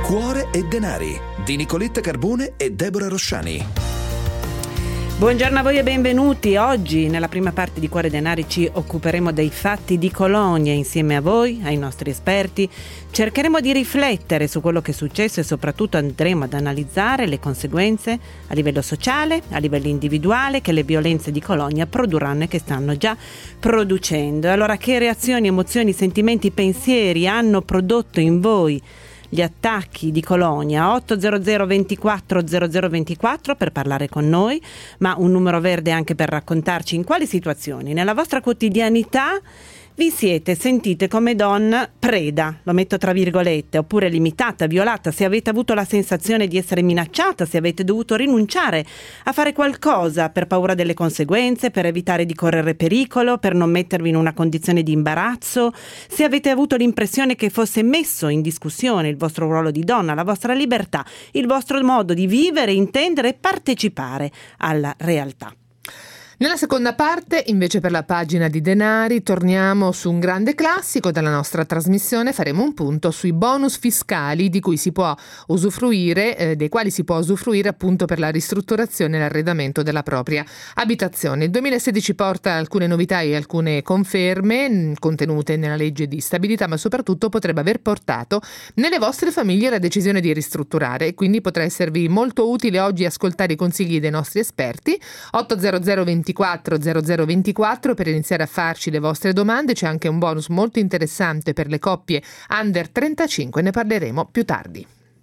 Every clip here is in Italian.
Cuore e denari di Nicoletta Carbone e Deborah Rosciani. Buongiorno a voi e benvenuti. Oggi nella prima parte di Cuore e Denari ci occuperemo dei fatti di Colonia insieme a voi, ai nostri esperti. Cercheremo di riflettere su quello che è successo e soprattutto andremo ad analizzare le conseguenze a livello sociale, a livello individuale che le violenze di Colonia produrranno e che stanno già producendo. Allora, che reazioni, emozioni, sentimenti, pensieri hanno prodotto in voi gli attacchi di Colonia? 800 24 0024 per parlare con noi, ma un numero verde anche per raccontarci in quali situazioni nella vostra quotidianità vi siete sentite come donna preda, lo metto tra virgolette, oppure limitata, violata, se avete avuto la sensazione di essere minacciata, se avete dovuto rinunciare a fare qualcosa per paura delle conseguenze, per evitare di correre pericolo, per non mettervi in una condizione di imbarazzo, se avete avuto l'impressione che fosse messo in discussione il vostro ruolo di donna, la vostra libertà, il vostro modo di vivere, intendere e partecipare alla realtà. Nella seconda parte, invece, per la pagina di denari, torniamo su un grande classico della nostra trasmissione. Faremo un punto sui bonus fiscali di cui si può usufruire, dei quali si può usufruire appunto per la ristrutturazione e l'arredamento della propria abitazione. Il 2016 porta alcune novità e alcune conferme contenute nella legge di stabilità, ma soprattutto potrebbe aver portato nelle vostre famiglie la decisione di ristrutturare, e quindi potrà esservi molto utile oggi ascoltare i consigli dei nostri esperti. 800 24 0024 per iniziare a farci le vostre domande. C'è anche un bonus molto interessante per le coppie under 35, ne parleremo più tardi.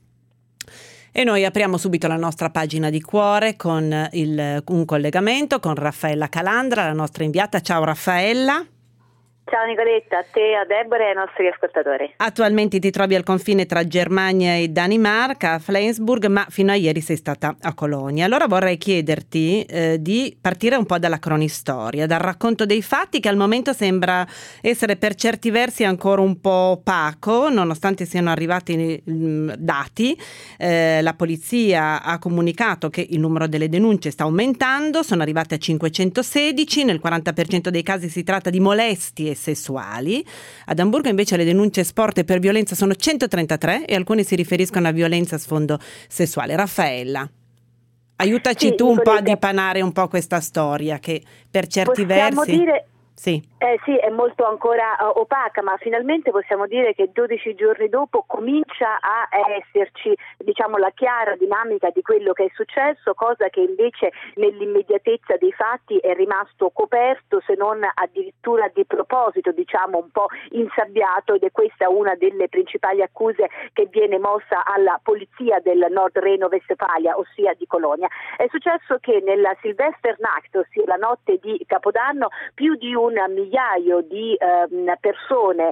E noi apriamo subito la nostra pagina di Cuore con un collegamento con Raffaella Calandra, la nostra inviata. Ciao Raffaella. Ciao Nicoletta, a te, a Deborah e ai nostri ascoltatori. Attualmente ti trovi al confine tra Germania e Danimarca, a Flensburg, ma fino a ieri sei stata a Colonia. Allora vorrei chiederti di partire un po' dalla cronistoria, dal racconto dei fatti che al momento sembra essere per certi versi ancora un po' opaco, nonostante siano arrivati dati. La polizia ha comunicato che il numero delle denunce sta aumentando, sono arrivate a 516, nel 40% dei casi si tratta di molestie sessuali. Ad Amburgo invece le denunce sporte per violenza sono 133 e alcune si riferiscono a violenza a sfondo sessuale. Raffaella, aiutaci tu un po' a dipanare un po' questa storia che per certi versi dire... Sì. Sì, è molto ancora opaca, ma finalmente possiamo dire che 12 giorni dopo comincia a esserci, diciamo, la chiara dinamica di quello che è successo, cosa che invece nell'immediatezza dei fatti è rimasto coperto, se non addirittura di proposito, diciamo, un po' insabbiato, ed è questa una delle principali accuse che viene mossa alla polizia del Nord Reno-Westfalia, ossia di Colonia. È successo che nella Silvesternacht, ossia la notte di Capodanno, più di un migliaio di persone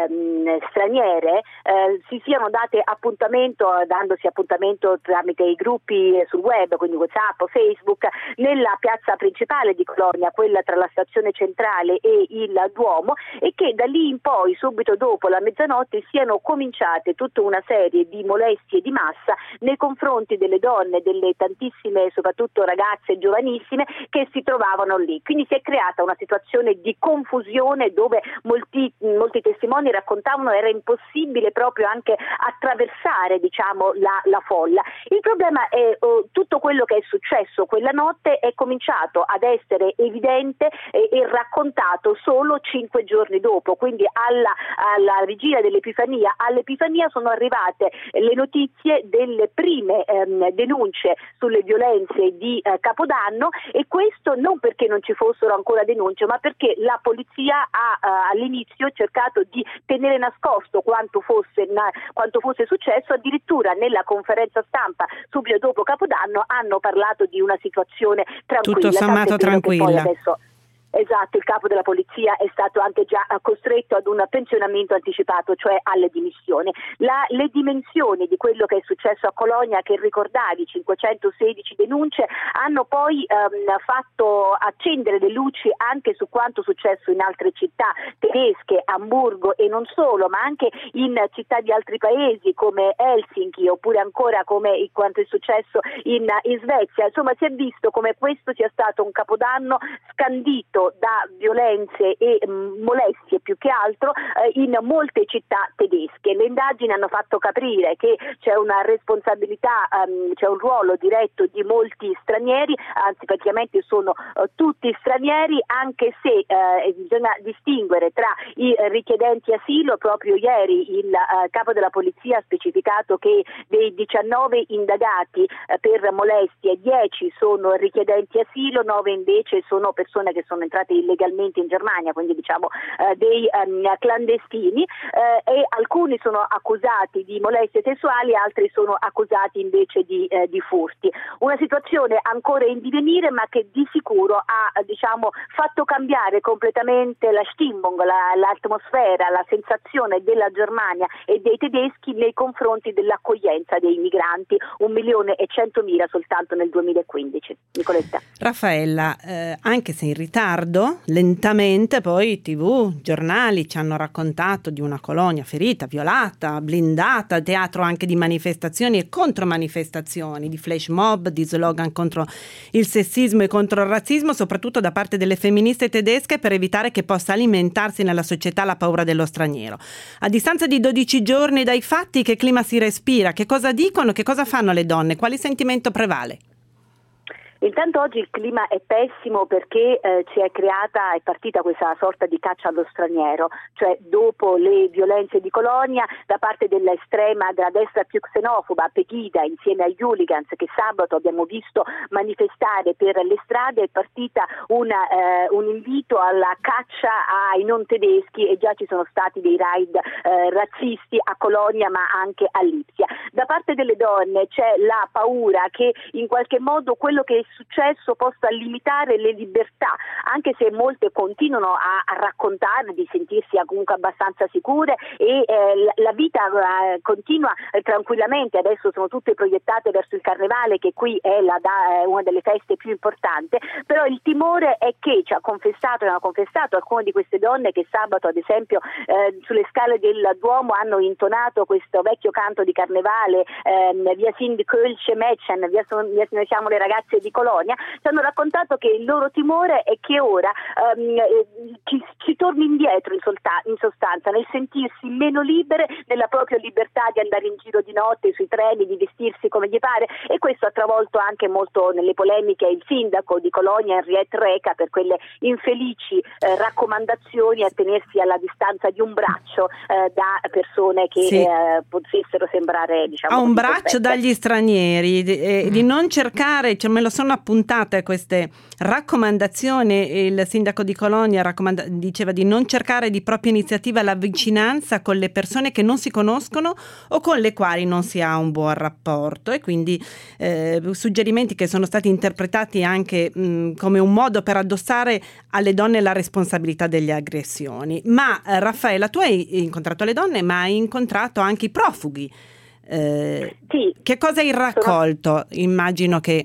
straniere si siano date dandosi appuntamento tramite i gruppi sul web, quindi WhatsApp, Facebook, nella piazza principale di Colonia, quella tra la stazione centrale e il Duomo, e che da lì in poi, subito dopo la mezzanotte, siano cominciate tutta una serie di molestie di massa nei confronti delle donne, delle tantissime, soprattutto ragazze giovanissime, che si trovavano lì. Quindi si è creata una situazione di confusione dove molti testimoni raccontavano era impossibile proprio anche attraversare, diciamo, la folla. Il problema è tutto quello che è successo quella notte è cominciato ad essere evidente e raccontato solo 5 giorni dopo, quindi alla vigilia dell'Epifania. All'Epifania sono arrivate le notizie delle prime denunce sulle violenze di Capodanno, e questo non perché non ci fossero ancora denunce, ma perché la polizia ha all'inizio cercato di tenere nascosto quanto fosse successo. Addirittura nella conferenza stampa subito dopo Capodanno hanno parlato di una situazione tranquilla. Tutto sommato tranquilla. Esatto, il capo della polizia è stato anche già costretto ad un pensionamento anticipato, cioè alle dimissioni. Le dimensioni di quello che è successo a Colonia, che ricordavi, 516 denunce, hanno poi fatto accendere le luci anche su quanto successo in altre città tedesche, Amburgo e non solo, ma anche in città di altri paesi come Helsinki, oppure ancora come quanto è successo in Svezia. Insomma, si è visto come questo sia stato un Capodanno scandito colpito da violenze e molestie più che altro in molte città tedesche. Le indagini hanno fatto capire che c'è una responsabilità, c'è un ruolo diretto di molti stranieri, anzi praticamente sono tutti stranieri, anche se bisogna distinguere tra i richiedenti asilo. Proprio ieri il capo della polizia ha specificato che dei 19 indagati per molestie 10 sono richiedenti asilo, 9 invece sono persone che sono entrate illegalmente in Germania, quindi diciamo dei clandestini, e alcuni sono accusati di molestie sessuali, altri sono accusati invece di furti. Una situazione ancora in divenire, ma che di sicuro ha fatto cambiare completamente la Stimmung, l'atmosfera, la sensazione della Germania e dei tedeschi nei confronti dell'accoglienza dei migranti, 1.100.000 soltanto nel 2015. Nicoletta. Raffaella, anche se in ritardo, lentamente poi TV, giornali ci hanno raccontato di una Colonia ferita, violata, blindata, teatro anche di manifestazioni e contromanifestazioni, di flash mob, di slogan contro il sessismo e contro il razzismo, soprattutto da parte delle femministe tedesche, per evitare che possa alimentarsi nella società la paura dello straniero. A distanza di 12 giorni dai fatti, che clima si respira? Che cosa dicono? Che cosa fanno le donne? Quale sentimento prevale? Intanto oggi il clima è pessimo perché è partita questa sorta di caccia allo straniero, cioè dopo le violenze di Colonia da parte della destra più xenofoba, Pegida, insieme agli hooligans che sabato abbiamo visto manifestare per le strade, è partita un invito alla caccia ai non tedeschi, e già ci sono stati dei raid razzisti a Colonia ma anche a Lipsia. Da parte delle donne c'è la paura che in qualche modo quello che è successo possa limitare le libertà, anche se molte continuano a raccontare di sentirsi comunque abbastanza sicure e la vita continua tranquillamente. Adesso sono tutte proiettate verso il carnevale, che qui è una delle feste più importanti, però il timore è che hanno confessato alcune di queste donne che sabato ad esempio sulle scale del Duomo hanno intonato questo vecchio canto di carnevale, via sind Kölsche Mädchen, via noi siamo le ragazze di Colonia. Ci hanno raccontato che il loro timore è che ora ci torni indietro in sostanza, nel sentirsi meno libere, nella propria libertà di andare in giro di notte sui treni, di vestirsi come gli pare, e questo ha travolto anche molto nelle polemiche il sindaco di Colonia, Henriette Reca, per quelle infelici raccomandazioni a tenersi alla distanza di un braccio da persone che potessero sembrare a un braccio dagli stranieri, di non cercare, me lo sono appuntate queste raccomandazioni. Il sindaco di Colonia diceva di non cercare di propria iniziativa la vicinanza con le persone che non si conoscono o con le quali non si ha un buon rapporto, e quindi suggerimenti che sono stati interpretati anche come un modo per addossare alle donne la responsabilità delle aggressioni. Ma Raffaella, tu hai incontrato le donne, ma hai incontrato anche i profughi. Sì. Che cosa hai raccolto? Immagino che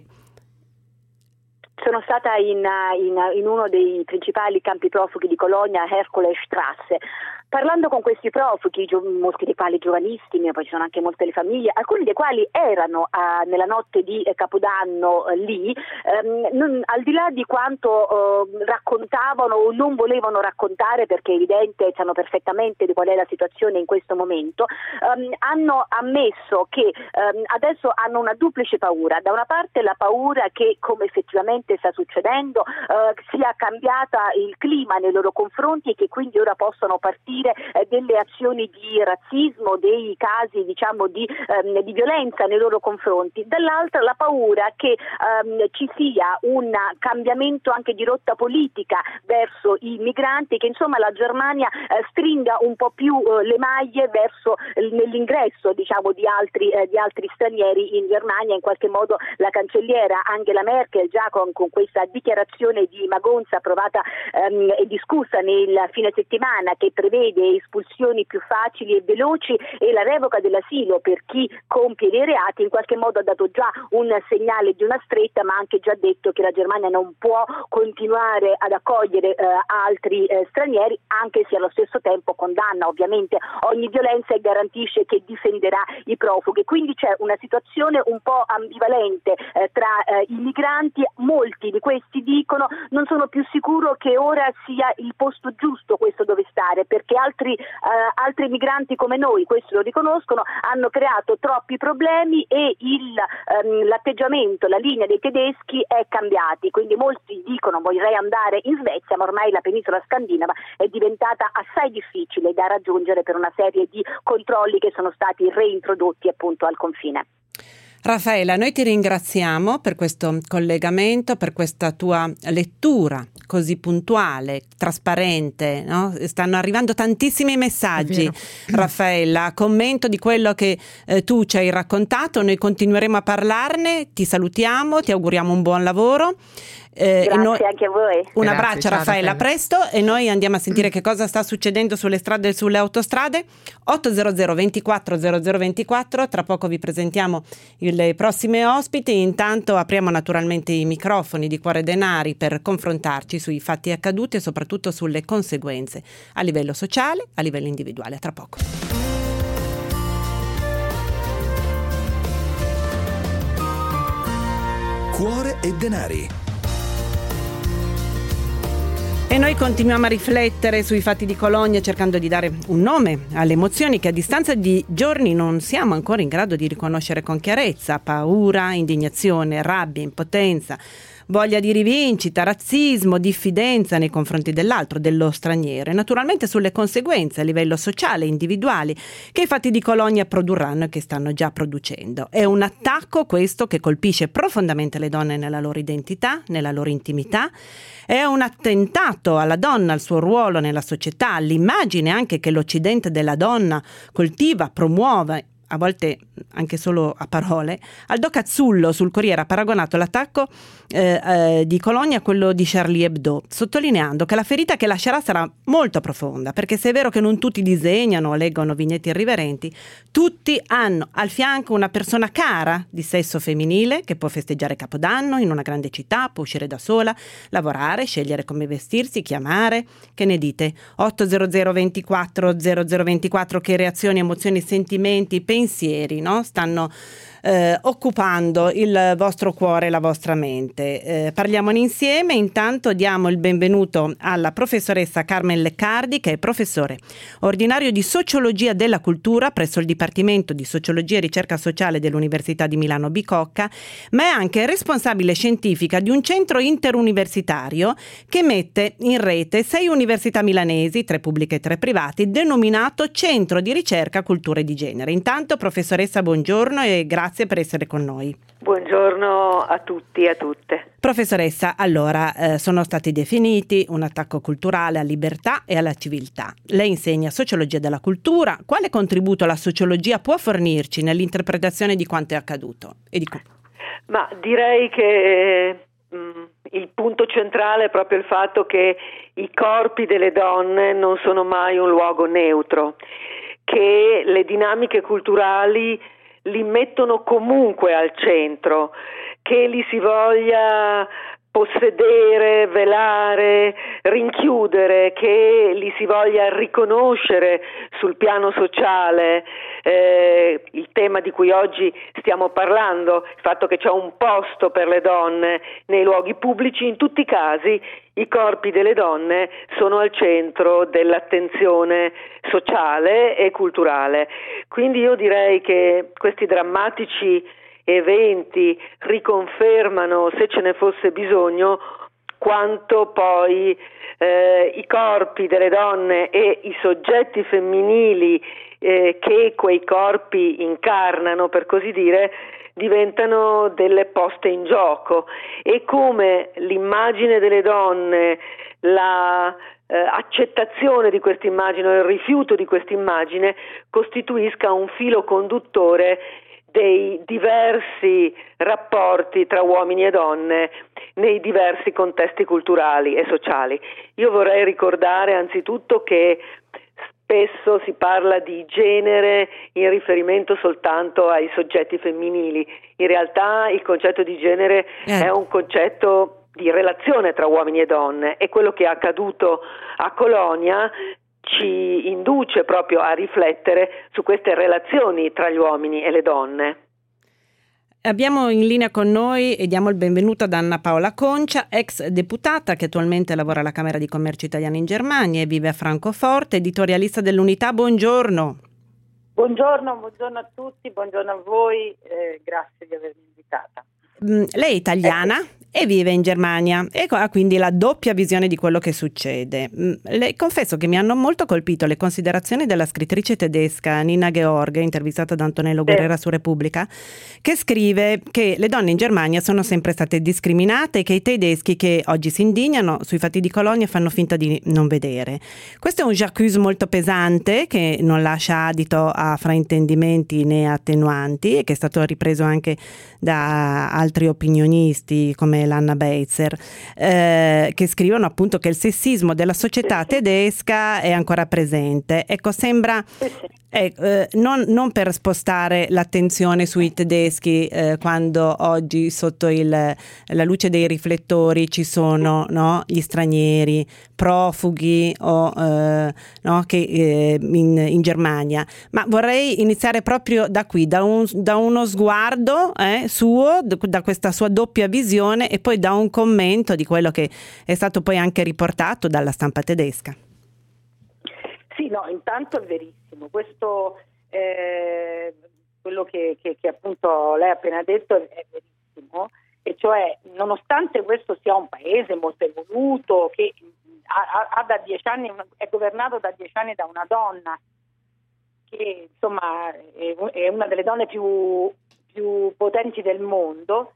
sono stata in uno dei principali campi profughi di Colonia, Herkulesstraße. Parlando con questi profughi, molti dei quali giovanissimi, poi ci sono anche molte le famiglie, alcuni dei quali erano nella notte di Capodanno lì, al di là di quanto raccontavano o non volevano raccontare, perché è evidente, sanno perfettamente di qual è la situazione in questo momento, hanno ammesso che adesso hanno una duplice paura. Da una parte la paura che, come effettivamente sta succedendo, sia cambiata il clima nei loro confronti e che quindi ora possano partire delle azioni di razzismo, dei casi di violenza nei loro confronti. Dall'altra la paura che ci sia un cambiamento anche di rotta politica verso i migranti, che insomma la Germania stringa un po' più le maglie verso nell'ingresso di altri stranieri in Germania. In qualche modo la cancelliera Angela Merkel già con questa dichiarazione di magonza approvata e discussa nel fine settimana, che prevede prevede espulsioni più facili e veloci e la revoca dell'asilo per chi compie dei reati, in qualche modo ha dato già un segnale di una stretta, ma ha anche già detto che la Germania non può continuare ad accogliere altri stranieri, anche se allo stesso tempo condanna ovviamente ogni violenza e garantisce che difenderà i profughi. Quindi c'è una situazione un po' ambivalente tra i migranti. Molti di questi dicono: non sono più sicuro che ora sia il posto giusto questo dove stare, perché altri migranti come noi, questo lo riconoscono, hanno creato troppi problemi e l'atteggiamento, la linea dei tedeschi è cambiati. Quindi molti dicono: vorrei andare in Svezia, ma ormai la penisola scandinava è diventata assai difficile da raggiungere per una serie di controlli che sono stati reintrodotti appunto al confine. Raffaella, noi ti ringraziamo per questo collegamento, per questa tua lettura così puntuale, trasparente, no? Stanno arrivando tantissimi messaggi, Raffaella, a commento di quello che tu ci hai raccontato. Noi continueremo a parlarne, ti salutiamo, ti auguriamo un buon lavoro. Grazie anche a voi. Un abbraccio, Raffaella, a presto, e noi andiamo a sentire che cosa sta succedendo sulle strade e sulle autostrade. 800 24 0024, tra poco vi presentiamo le prossime ospiti. Intanto apriamo naturalmente i microfoni di Cuore Denari per confrontarci sui fatti accaduti e soprattutto sulle conseguenze a livello sociale, a livello individuale. A tra poco. Cuore e Denari. E noi continuiamo a riflettere sui fatti di Colonia, cercando di dare un nome alle emozioni che a distanza di giorni non siamo ancora in grado di riconoscere con chiarezza: paura, indignazione, rabbia, impotenza, voglia di rivincita, razzismo, diffidenza nei confronti dell'altro, dello straniero, e naturalmente sulle conseguenze a livello sociale, individuali, che i fatti di Colonia produrranno e che stanno già producendo. È un attacco questo che colpisce profondamente le donne nella loro identità, nella loro intimità. È un attentato alla donna, al suo ruolo nella società, all'immagine anche che l'Occidente della donna coltiva, promuove, a volte anche solo a parole. Aldo Cazzullo sul Corriere ha paragonato l'attacco di Colonia a quello di Charlie Hebdo, sottolineando che la ferita che lascerà sarà molto profonda, perché se è vero che non tutti disegnano o leggono vignette irriverenti, tutti hanno al fianco una persona cara di sesso femminile che può festeggiare Capodanno in una grande città, può uscire da sola, lavorare, scegliere come vestirsi, chiamare. Che ne dite? 800 24 0024, che reazioni, emozioni, sentimenti, pensieri, no? Stanno occupando il vostro cuore e la vostra mente. Parliamone insieme. Intanto diamo il benvenuto alla professoressa Carmen Leccardi, che è professore ordinario di Sociologia della Cultura presso il Dipartimento di Sociologia e Ricerca Sociale dell'Università di Milano Bicocca, ma è anche responsabile scientifica di un centro interuniversitario che mette in rete 6 università milanesi, 3 pubbliche e 3 privati, denominato Centro di Ricerca Cultura e di Genere. Intanto, professoressa, buongiorno e grazie per essere con noi. Buongiorno a tutti e a tutte. Professoressa, allora, sono stati definiti un attacco culturale alla libertà e alla civiltà. Lei insegna sociologia della cultura. Quale contributo la sociologia può fornirci nell'interpretazione di quanto è accaduto? Ma direi che il punto centrale è proprio il fatto che i corpi delle donne non sono mai un luogo neutro, che le dinamiche culturali li mettono comunque al centro, che li si voglia possedere, velare, rinchiudere, che li si voglia riconoscere sul piano sociale, il tema di cui oggi stiamo parlando, il fatto che c'è un posto per le donne nei luoghi pubblici. In tutti i casi i corpi delle donne sono al centro dell'attenzione sociale e culturale. Quindi io direi che questi drammatici eventi riconfermano, se ce ne fosse bisogno, quanto poi i corpi delle donne e i soggetti femminili che quei corpi incarnano, per così dire, diventano delle poste in gioco, e come l'immagine delle donne, la accettazione di questa immagine o il rifiuto di questa immagine costituisca un filo conduttore dei diversi rapporti tra uomini e donne nei diversi contesti culturali e sociali. Io vorrei ricordare anzitutto che spesso si parla di genere in riferimento soltanto ai soggetti femminili. In realtà il concetto di genere è un concetto di relazione tra uomini e donne, e quello che è accaduto a Colonia ci induce proprio a riflettere su queste relazioni tra gli uomini e le donne. Abbiamo in linea con noi e diamo il benvenuto ad Anna Paola Concia, ex deputata che attualmente lavora alla Camera di Commercio Italiana in Germania e vive a Francoforte, editorialista dell'Unità. Buongiorno. Buongiorno a tutti, buongiorno a voi, grazie di avermi invitata. Lei è italiana e vive in Germania e ha quindi la doppia visione di quello che succede. Le confesso che mi hanno molto colpito le considerazioni della scrittrice tedesca Nina Georg, intervistata da Antonello Guerrera su Repubblica, che scrive che le donne in Germania sono sempre state discriminate e che i tedeschi che oggi si indignano sui fatti di Colonia fanno finta di non vedere. Questo è un j'accuse molto pesante che non lascia adito a fraintendimenti né attenuanti e che è stato ripreso anche da altri opinionisti come l'Anna Beitzer, che scrivono appunto che il sessismo della società tedesca è ancora presente. Ecco, sembra non per spostare l'attenzione sui tedeschi quando oggi sotto la luce dei riflettori ci sono, no, gli stranieri, profughi o che in Germania, ma vorrei iniziare proprio da qui, da uno sguardo suo, da questa sua doppia visione, e poi da un commento di quello che è stato poi anche riportato dalla stampa tedesca. Sì, no, intanto è verissimo. Questo, quello che appunto lei ha appena detto è verissimo, e cioè nonostante questo sia un paese molto evoluto, che ha da 10 anni, è governato da 10 anni da una donna, che insomma è una delle donne più potenti del mondo,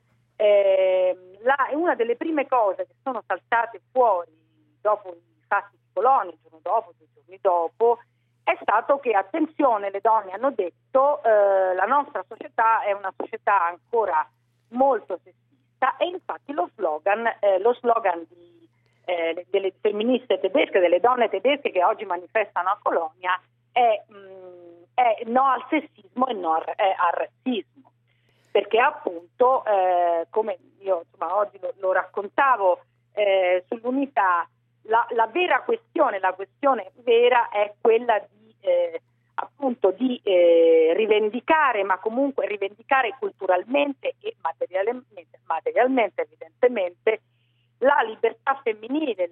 una delle prime cose che sono saltate fuori dopo i fatti di Colonia, il giorno dopo, 2 giorni dopo, è stato che, attenzione, le donne hanno detto la nostra società è una società ancora molto sessista, e infatti lo slogan delle femministe tedesche, delle donne tedesche che oggi manifestano a Colonia è no al sessismo e no al razzismo, perché appunto come io oggi lo raccontavo sull'Unità, la vera questione, la questione vera è quella di appunto di rivendicare, ma comunque rivendicare culturalmente e materialmente evidentemente, la libertà femminile,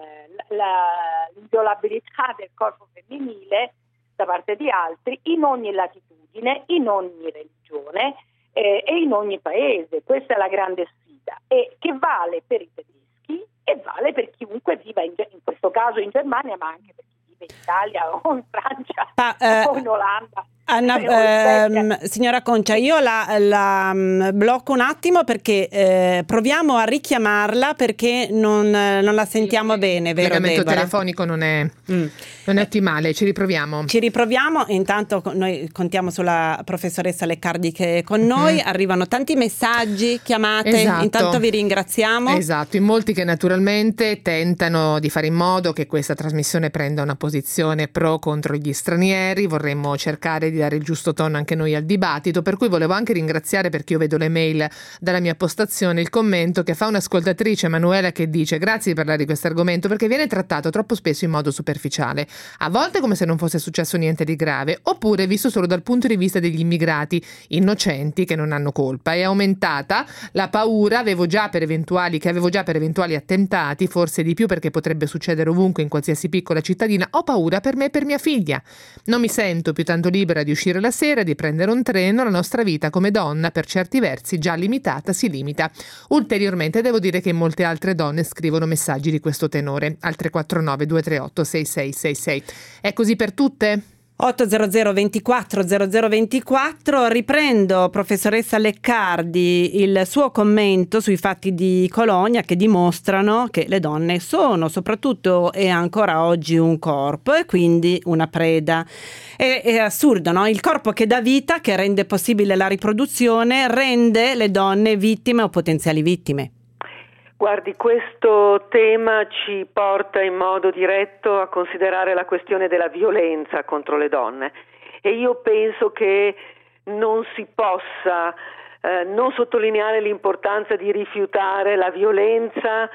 l'inviolabilità del corpo femminile da parte di altri, in ogni latitudine, in ogni religione e in ogni paese. Questa è la grande sfida, e che vale per i tedeschi e vale per chiunque viva in questo caso in Germania, ma anche per chi vive in Italia o in Francia o in Olanda. Anna, signora Concia, io la blocco un attimo perché proviamo a richiamarla, perché non la sentiamo bene, vero? Il collegamento Deborah? telefonico non è ottimale, ci riproviamo. E intanto noi contiamo sulla professoressa Leccardi che è con noi, arrivano tanti messaggi, chiamate, esatto. Intanto vi ringraziamo. Esatto, in molti che naturalmente tentano di fare in modo che questa trasmissione prenda una posizione pro contro gli stranieri. Vorremmo cercare di dare il giusto tono anche noi al dibattito, per cui volevo anche ringraziare, perché io vedo le mail dalla mia postazione, il commento che fa un'ascoltatrice, Emanuela, che dice: grazie di parlare di questo argomento perché viene trattato troppo spesso in modo superficiale, a volte come se non fosse successo niente di grave, oppure visto solo dal punto di vista degli immigrati innocenti che non hanno colpa. È aumentata la paura che avevo già per eventuali attentati, forse di più perché potrebbe succedere ovunque in qualsiasi piccola cittadina. Ho paura per me e per mia figlia, non mi sento più tanto libera di uscire la sera, di prendere un treno. La nostra vita come donna, per certi versi già limitata, si limita ulteriormente. Devo dire che molte altre donne scrivono messaggi di questo tenore al 349 238 6666. È così per tutte? 800 24 0024. Riprendo, professoressa Leccardi, il suo commento sui fatti di Colonia, che dimostrano che le donne sono soprattutto e ancora oggi un corpo e quindi una preda. È assurdo, no? Il corpo che dà vita, che rende possibile la riproduzione, rende le donne vittime o potenziali vittime. Guardi, questo tema ci porta in modo diretto a considerare la questione della violenza contro le donne e io penso che non si possa non sottolineare l'importanza di rifiutare la violenza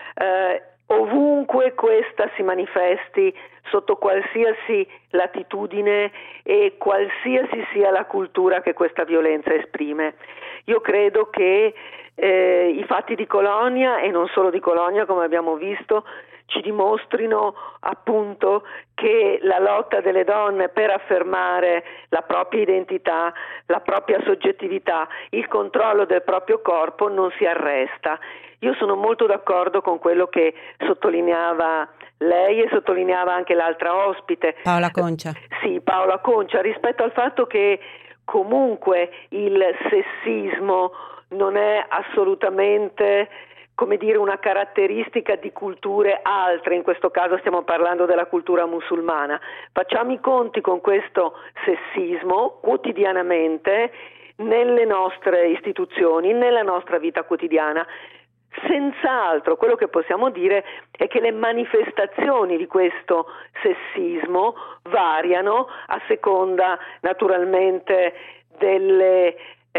ovunque questa si manifesti, sotto qualsiasi latitudine e qualsiasi sia la cultura che questa violenza esprime. Io credo che i fatti di Colonia, e non solo di Colonia come abbiamo visto, ci dimostrino appunto che la lotta delle donne per affermare la propria identità, la propria soggettività, il controllo del proprio corpo non si arresta. Io sono molto d'accordo con quello che sottolineava lei e sottolineava anche l'altra ospite. Paola Concia. Sì, Paola Concia, rispetto al fatto che comunque il sessismo non è assolutamente, come dire, una caratteristica di culture altre, in questo caso stiamo parlando della cultura musulmana. Facciamo i conti con questo sessismo quotidianamente nelle nostre istituzioni, nella nostra vita quotidiana. Senz'altro quello che possiamo dire è che le manifestazioni di questo sessismo variano a seconda naturalmente delle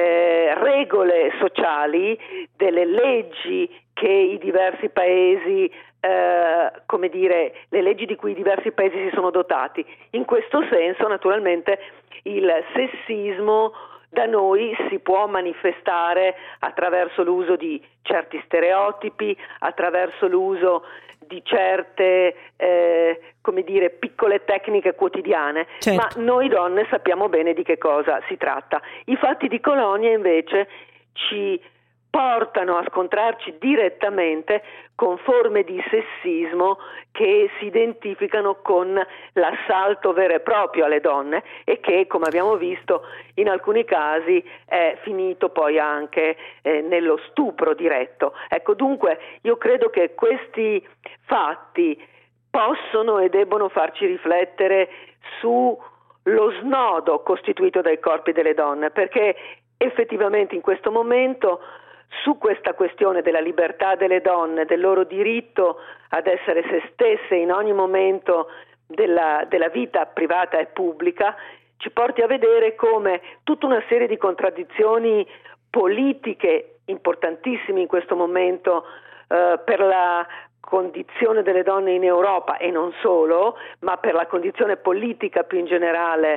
regole sociali, delle leggi che i diversi paesi, come dire, le leggi di cui i diversi paesi si sono dotati. In questo senso, naturalmente, il sessismo da noi si può manifestare attraverso l'uso di certi stereotipi, attraverso l'uso di certe, come dire, piccole tecniche quotidiane, certo. Ma noi donne sappiamo bene di che cosa si tratta. I fatti di Colonia invece ci portano a scontrarci direttamente con forme di sessismo che si identificano con l'assalto vero e proprio alle donne e che, come abbiamo visto, in alcuni casi è finito poi anche nello stupro diretto. Ecco, dunque io credo che questi fatti possono e debbono farci riflettere su lo snodo costituito dai corpi delle donne, perché effettivamente in questo momento su questa questione della libertà delle donne, del loro diritto ad essere se stesse in ogni momento della vita privata e pubblica, ci porti a vedere come tutta una serie di contraddizioni politiche importantissime in questo momento per la condizione delle donne in Europa e non solo, ma per la condizione politica più in generale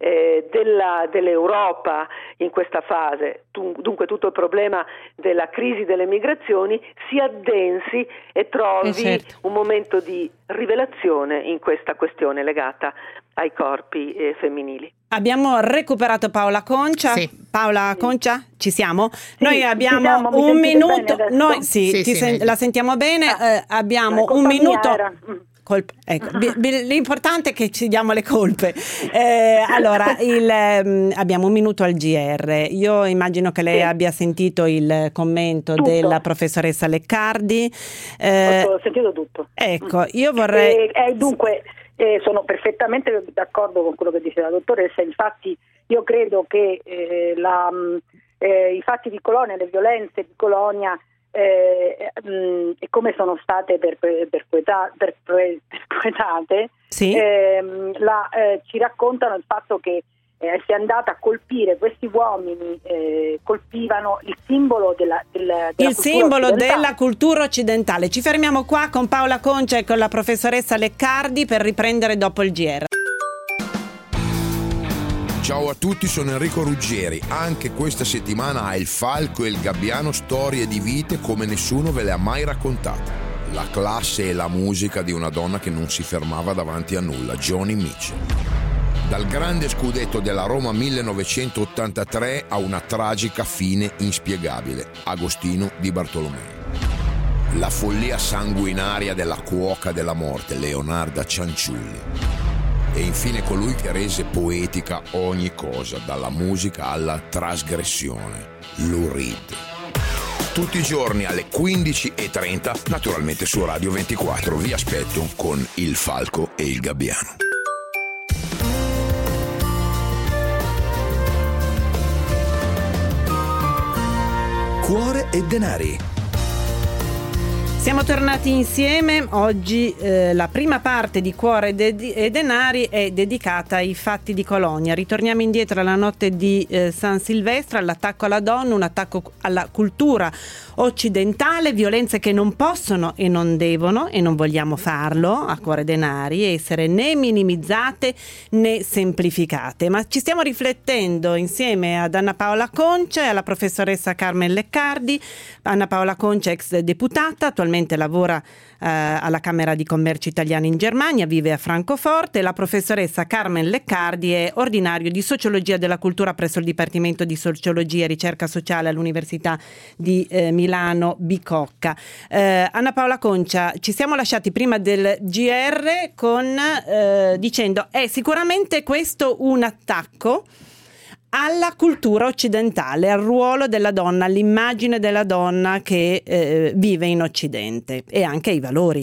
dell'Europa in questa fase, dunque tutto il problema della crisi delle migrazioni si addensi e trovi certo. un momento di rivelazione in questa questione legata ai corpi femminili. Abbiamo recuperato Paola Concia. Sì. Paola Concia, ci siamo? Sì, Noi abbiamo mi un minuto. bene Noi Sì, la sentiamo bene. Abbiamo un minuto. Ecco, l'importante è che ci diamo le colpe. Allora, abbiamo un minuto al GR. Io immagino che lei abbia sentito il commento della professoressa Leccardi. Ho sentito tutto. Ecco, io vorrei... Dunque, sono perfettamente d'accordo con quello che dice la dottoressa. Infatti, io credo che i fatti di Colonia, le violenze di Colonia, e come sono state perpetrate, sì. Ci raccontano il fatto che si è andata a colpire questi uomini, colpivano il simbolo della simbolo della cultura occidentale. Ci fermiamo qua con Paola Concia e con la professoressa Leccardi per riprendere dopo il GR. Ciao a tutti, sono Enrico Ruggeri. Anche questa settimana a Il Falco e il Gabbiano storie di vite come nessuno ve le ha mai raccontate. La classe e la musica di una donna che non si fermava davanti a nulla, Joni Mitchell. Dal grande scudetto della Roma 1983 a una tragica fine inspiegabile, Agostino Di Bartolomeo. La follia sanguinaria della cuoca della morte, Leonarda Cianciulli. E infine colui che rese poetica ogni cosa, dalla musica alla trasgressione, Lou Reed. Tutti i giorni alle 15:30, naturalmente su Radio 24. Vi aspetto con Il Falco e il Gabbiano. Cuore e denari. Siamo tornati insieme. Oggi la prima parte di Cuore e Denari è dedicata ai fatti di Colonia. Ritorniamo indietro alla notte di San Silvestro, all'attacco alla donna, un attacco alla cultura occidentale, violenze che non possono e non devono, e non vogliamo farlo a Cuore e Denari, essere né minimizzate né semplificate. Ma ci stiamo riflettendo insieme ad Anna Paola Concia e alla professoressa Carmen Leccardi. Anna Paola Concia, ex deputata, attualmente lavora alla Camera di Commercio Italiana in Germania, vive a Francoforte. La professoressa Carmen Leccardi è ordinario di Sociologia della Cultura presso il Dipartimento di Sociologia e Ricerca Sociale all'Università di Milano Bicocca. Anna Paola Concia, ci siamo lasciati prima del GR dicendo è sicuramente questo un attacco alla cultura occidentale, al ruolo della donna, all'immagine della donna che vive in Occidente e anche ai valori.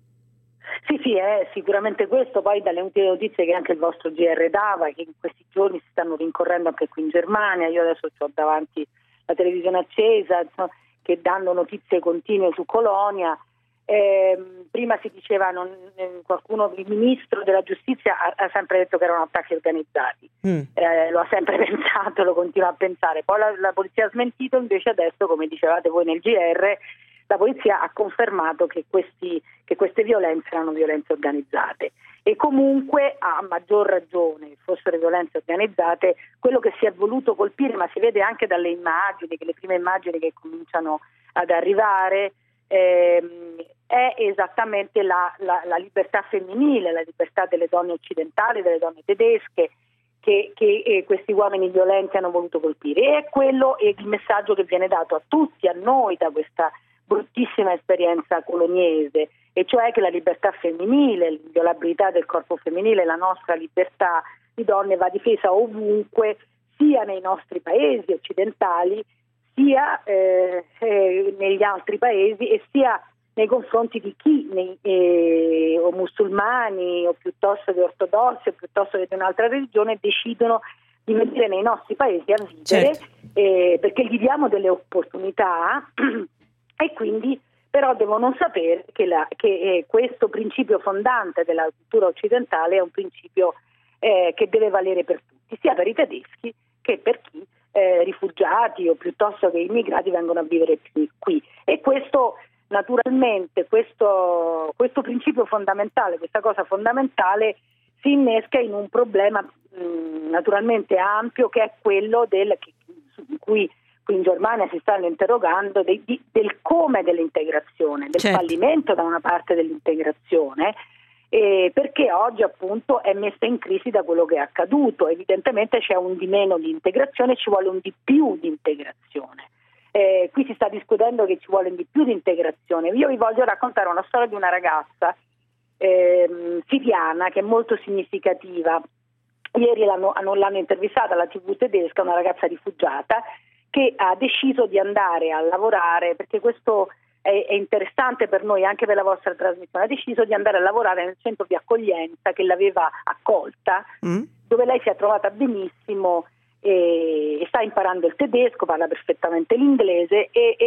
Sì, è sicuramente questo. Poi dalle ultime notizie che anche il vostro GR dava, che in questi giorni si stanno rincorrendo anche qui in Germania, io adesso ho davanti la televisione accesa, insomma, che danno notizie continue su Colonia. Prima si diceva, il ministro della giustizia ha sempre detto che erano attacchi organizzati, lo ha sempre pensato, lo continua a pensare, poi la polizia ha smentito, invece adesso, come dicevate voi nel GR, la polizia ha confermato che queste violenze erano violenze organizzate, e comunque a maggior ragione fossero violenze organizzate, quello che si è voluto colpire, ma si vede anche dalle immagini, che le prime immagini che cominciano ad arrivare, è esattamente la libertà femminile, la libertà delle donne occidentali, delle donne tedesche, che questi uomini violenti hanno voluto colpire. E è quello il messaggio che viene dato a tutti, a noi, da questa bruttissima esperienza coloniese, e cioè che la libertà femminile, l'inviolabilità del corpo femminile, la nostra libertà di donne va difesa ovunque, sia nei nostri paesi occidentali, sia negli altri paesi, e sia nei confronti di chi, o musulmani, o piuttosto che ortodossi, o piuttosto che di un'altra religione, decidono di venire nei nostri paesi a vivere, certo. Perché gli diamo delle opportunità e quindi però devono sapere che questo principio fondante della cultura occidentale è un principio che deve valere per tutti, sia per i tedeschi che per chi rifugiati o piuttosto che immigrati vengono a vivere qui. E questo naturalmente, questo principio fondamentale, questa cosa fondamentale, si innesca in un problema naturalmente ampio, che è quello su cui qui in Germania si stanno interrogando del come dell'integrazione, del certo. fallimento da una parte dell'integrazione, perché oggi appunto è messa in crisi da quello che è accaduto. Evidentemente c'è un di meno di integrazione, ci vuole un di più di integrazione. Qui si sta discutendo che ci vuole un di più di integrazione. Io vi voglio raccontare una storia di una ragazza siriana che è molto significativa. Ieri l'hanno intervistata alla TV tedesca, una ragazza rifugiata che ha deciso di andare a lavorare, perché questo è interessante per noi, anche per la vostra trasmissione, ha deciso di andare a lavorare nel centro di accoglienza che l'aveva accolta, dove lei si è trovata benissimo e sta imparando il tedesco, parla perfettamente l'inglese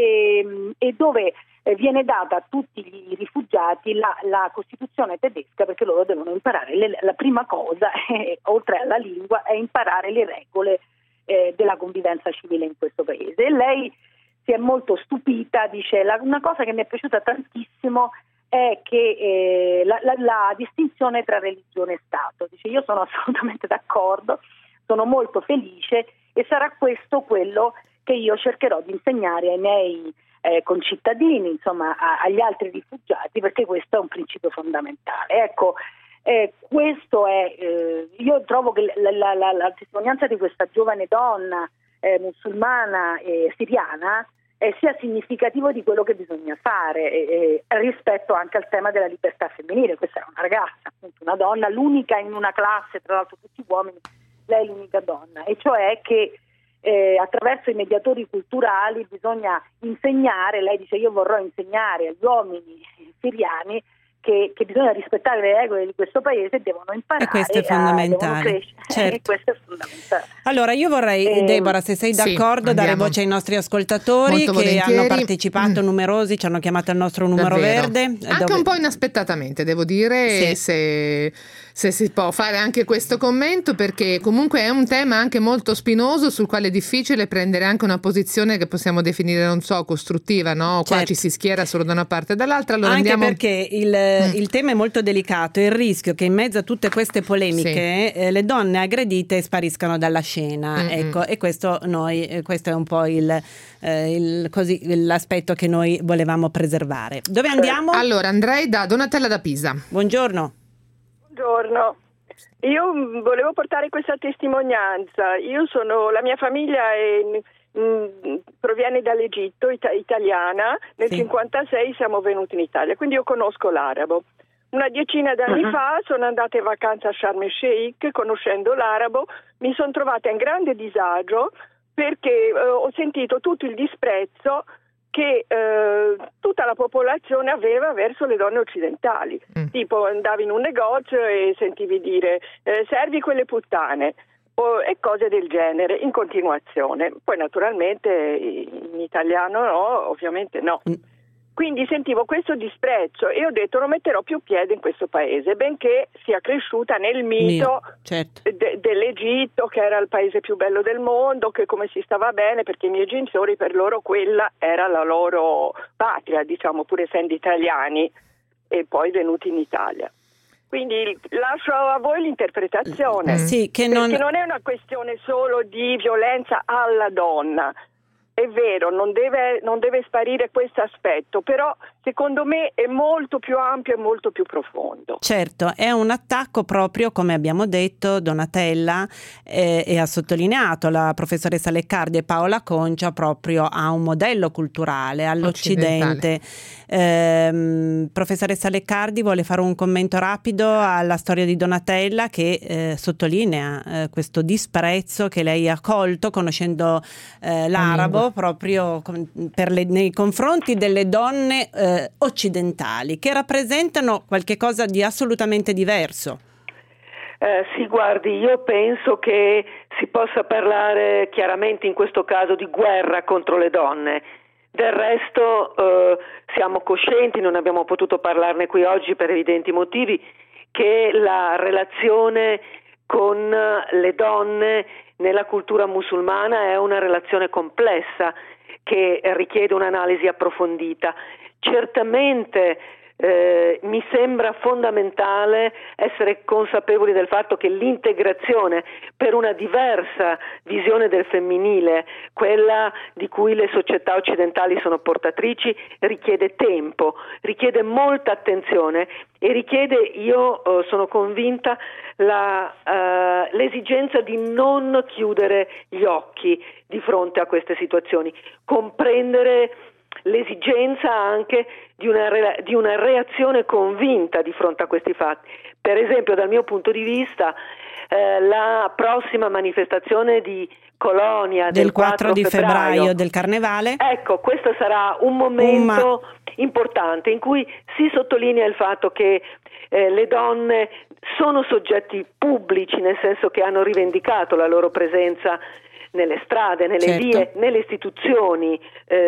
e dove viene data a tutti i rifugiati la Costituzione tedesca, perché loro devono imparare la prima cosa, oltre alla lingua, è imparare le regole della convivenza civile in questo paese. E lei si è molto stupita, dice una cosa che mi è piaciuta tantissimo è che la distinzione tra religione e Stato, dice io sono assolutamente d'accordo, sono molto felice e sarà questo quello che io cercherò di insegnare ai miei concittadini, insomma agli altri rifugiati, perché questo è un principio fondamentale. Ecco, questo è, io trovo che la testimonianza di questa giovane donna musulmana e siriana sia significativo di quello che bisogna fare rispetto anche al tema della libertà femminile. Questa era una ragazza, appunto una donna, l'unica in una classe, tra l'altro tutti uomini, lei è l'unica donna, e cioè che attraverso i mediatori culturali bisogna insegnare, lei dice io vorrò insegnare agli uomini siriani che bisogna rispettare le regole di questo paese, devono imparare. E questo è fondamentale. Devono crescere. Certo. E questo è fondamentale. Allora io vorrei, Deborah, se sei d'accordo, dare voce ai nostri ascoltatori che hanno partecipato, numerosi, ci hanno chiamato al nostro numero verde. Anche un po' inaspettatamente, devo dire, se si può fare anche questo commento, perché comunque è un tema anche molto spinoso sul quale è difficile prendere anche una posizione che possiamo definire, non so, costruttiva, no? Qua ci si schiera solo da una parte e dall'altra. Allora anche perché il tema è molto delicato, il rischio che in mezzo a tutte queste polemiche le donne aggredite spariscano dalla scena, ecco, e questo è un po' l'aspetto che noi volevamo preservare. Dove andiamo? Allora andrei da Donatella da Pisa. Buongiorno. Buongiorno. Io volevo portare questa testimonianza. La mia famiglia proviene dall'Egitto, italiana. Nel 1956 siamo venuti in Italia, quindi io conosco l'arabo. Una decina d'anni fa sono andata in vacanza a Sharm el Sheikh, conoscendo l'arabo, mi sono trovata in grande disagio perché ho sentito tutto il disprezzo che tutta la popolazione aveva verso le donne occidentali. Tipo andavi in un negozio e sentivi dire servi quelle puttane e cose del genere in continuazione. Poi naturalmente in italiano no, ovviamente no. Quindi sentivo questo disprezzo e ho detto non metterò più piede in questo paese, benché sia cresciuta nel mito dell'Egitto, che era il paese più bello del mondo, che come si stava bene, perché i miei genitori, per loro quella era la loro patria, diciamo, pur essendo italiani e poi venuti in Italia. Quindi lascio a voi l'interpretazione, perché non è una questione solo di violenza alla donna. È vero, non deve sparire questo aspetto, però secondo me è molto più ampio e molto più profondo. Certo, è un attacco proprio, come abbiamo detto, Donatella, e ha sottolineato la professoressa Leccardi e Paola Concia, proprio a un modello culturale, all'Occidente. Professoressa Leccardi vuole fare un commento rapido alla storia di Donatella, che sottolinea questo disprezzo che lei ha colto conoscendo l'arabo, proprio nei confronti delle donne occidentali, che rappresentano qualche cosa di assolutamente diverso. Sì, guardi, io penso che si possa parlare chiaramente in questo caso di guerra contro le donne. Del resto siamo coscienti, non abbiamo potuto parlarne qui oggi per evidenti motivi, che la relazione con le donne nella cultura musulmana è una relazione complessa che richiede un'analisi approfondita. Certamente mi sembra fondamentale essere consapevoli del fatto che l'integrazione per una diversa visione del femminile, quella di cui le società occidentali sono portatrici, richiede tempo, richiede molta attenzione e richiede, io sono convinta, l'esigenza di non chiudere gli occhi di fronte a queste situazioni, comprendere l'esigenza anche di una reazione convinta di fronte a questi fatti. Per esempio, dal mio punto di vista, la prossima manifestazione di Colonia del 4 di febbraio del Carnevale, ecco, questo sarà un momento importante in cui si sottolinea il fatto che le donne sono soggetti pubblici, nel senso che hanno rivendicato la loro presenza nelle strade, nelle vie, nelle istituzioni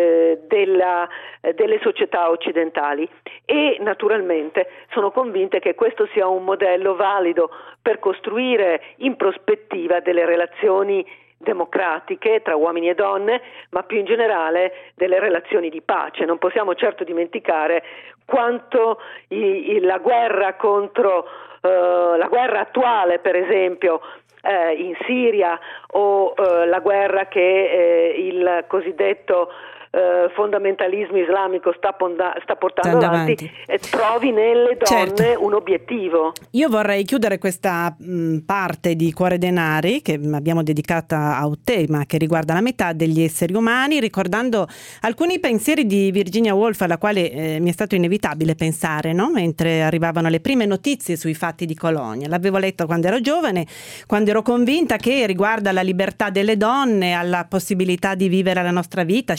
delle società occidentali, e naturalmente sono convinte che questo sia un modello valido per costruire in prospettiva delle relazioni democratiche tra uomini e donne, ma più in generale delle relazioni di pace. Non possiamo certo dimenticare quanto la guerra la guerra attuale, per esempio, in Siria, o la guerra che il cosiddetto fondamentalismo islamico sta portando avanti, trovi nelle donne un obiettivo. Io vorrei chiudere questa parte di Cuore Denari che abbiamo dedicata a un tema che riguarda la metà degli esseri umani, ricordando alcuni pensieri di Virginia Woolf, alla quale mi è stato inevitabile pensare, no? Mentre arrivavano le prime notizie sui fatti di Colonia. L'avevo letto quando ero giovane, quando ero convinta che riguarda la libertà delle donne, alla possibilità di vivere la nostra vita scegliendo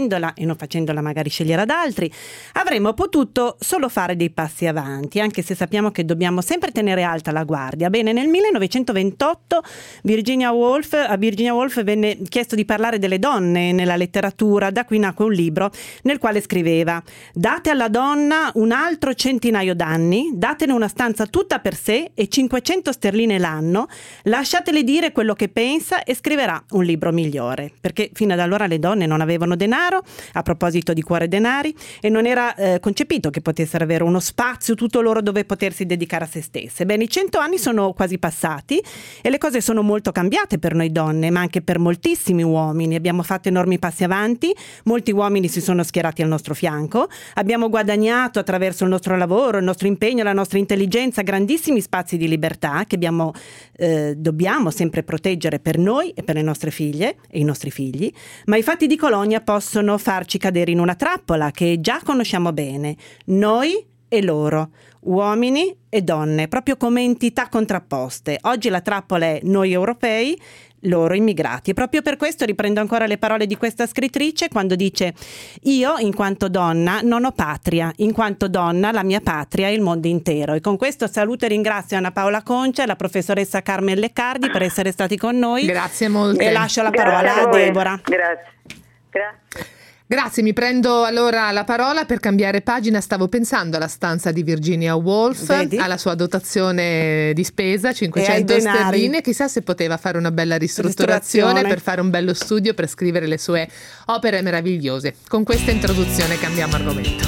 scegliendola e non facendola magari scegliere ad altri, avremmo potuto solo fare dei passi avanti, anche se sappiamo che dobbiamo sempre tenere alta la guardia. Bene, nel 1928 a Virginia Woolf venne chiesto di parlare delle donne nella letteratura, da qui nacque un libro nel quale scriveva: date alla donna un altro centinaio d'anni, datene una stanza tutta per sé e 500 sterline l'anno, lasciatele dire quello che pensa e scriverà un libro migliore. Perché fino ad allora le donne non avevano denaro, a proposito di Cuore Denari, e non era concepito che potessero avere uno spazio tutto loro dove potersi dedicare a se stesse. Bene, i 100 anni sono quasi passati e le cose sono molto cambiate per noi donne, ma anche per moltissimi uomini. Abbiamo fatto enormi passi avanti, molti uomini si sono schierati al nostro fianco, abbiamo guadagnato attraverso il nostro lavoro, il nostro impegno, la nostra intelligenza grandissimi spazi di libertà che dobbiamo sempre proteggere per noi e per le nostre figlie e i nostri figli, ma i fatti di Colonia possono farci cadere in una trappola che già conosciamo bene, noi e loro, uomini e donne, proprio come entità contrapposte. Oggi la trappola è noi europei, loro immigrati, e proprio per questo riprendo ancora le parole di questa scrittrice quando dice: io in quanto donna non ho patria, in quanto donna la mia patria è il mondo intero. E con questo saluto e ringrazio Anna Paola Concia e la professoressa Carmen Leccardi per essere stati con noi. Grazie molte. E lascio la parola a Deborah. Grazie. Grazie, mi prendo allora la parola per cambiare pagina. Stavo pensando alla stanza di Virginia Woolf, vedi? Alla sua dotazione di spesa, 500 sterline, chissà se poteva fare una bella ristrutturazione per fare un bello studio, per scrivere le sue opere meravigliose. Con questa introduzione cambiamo argomento.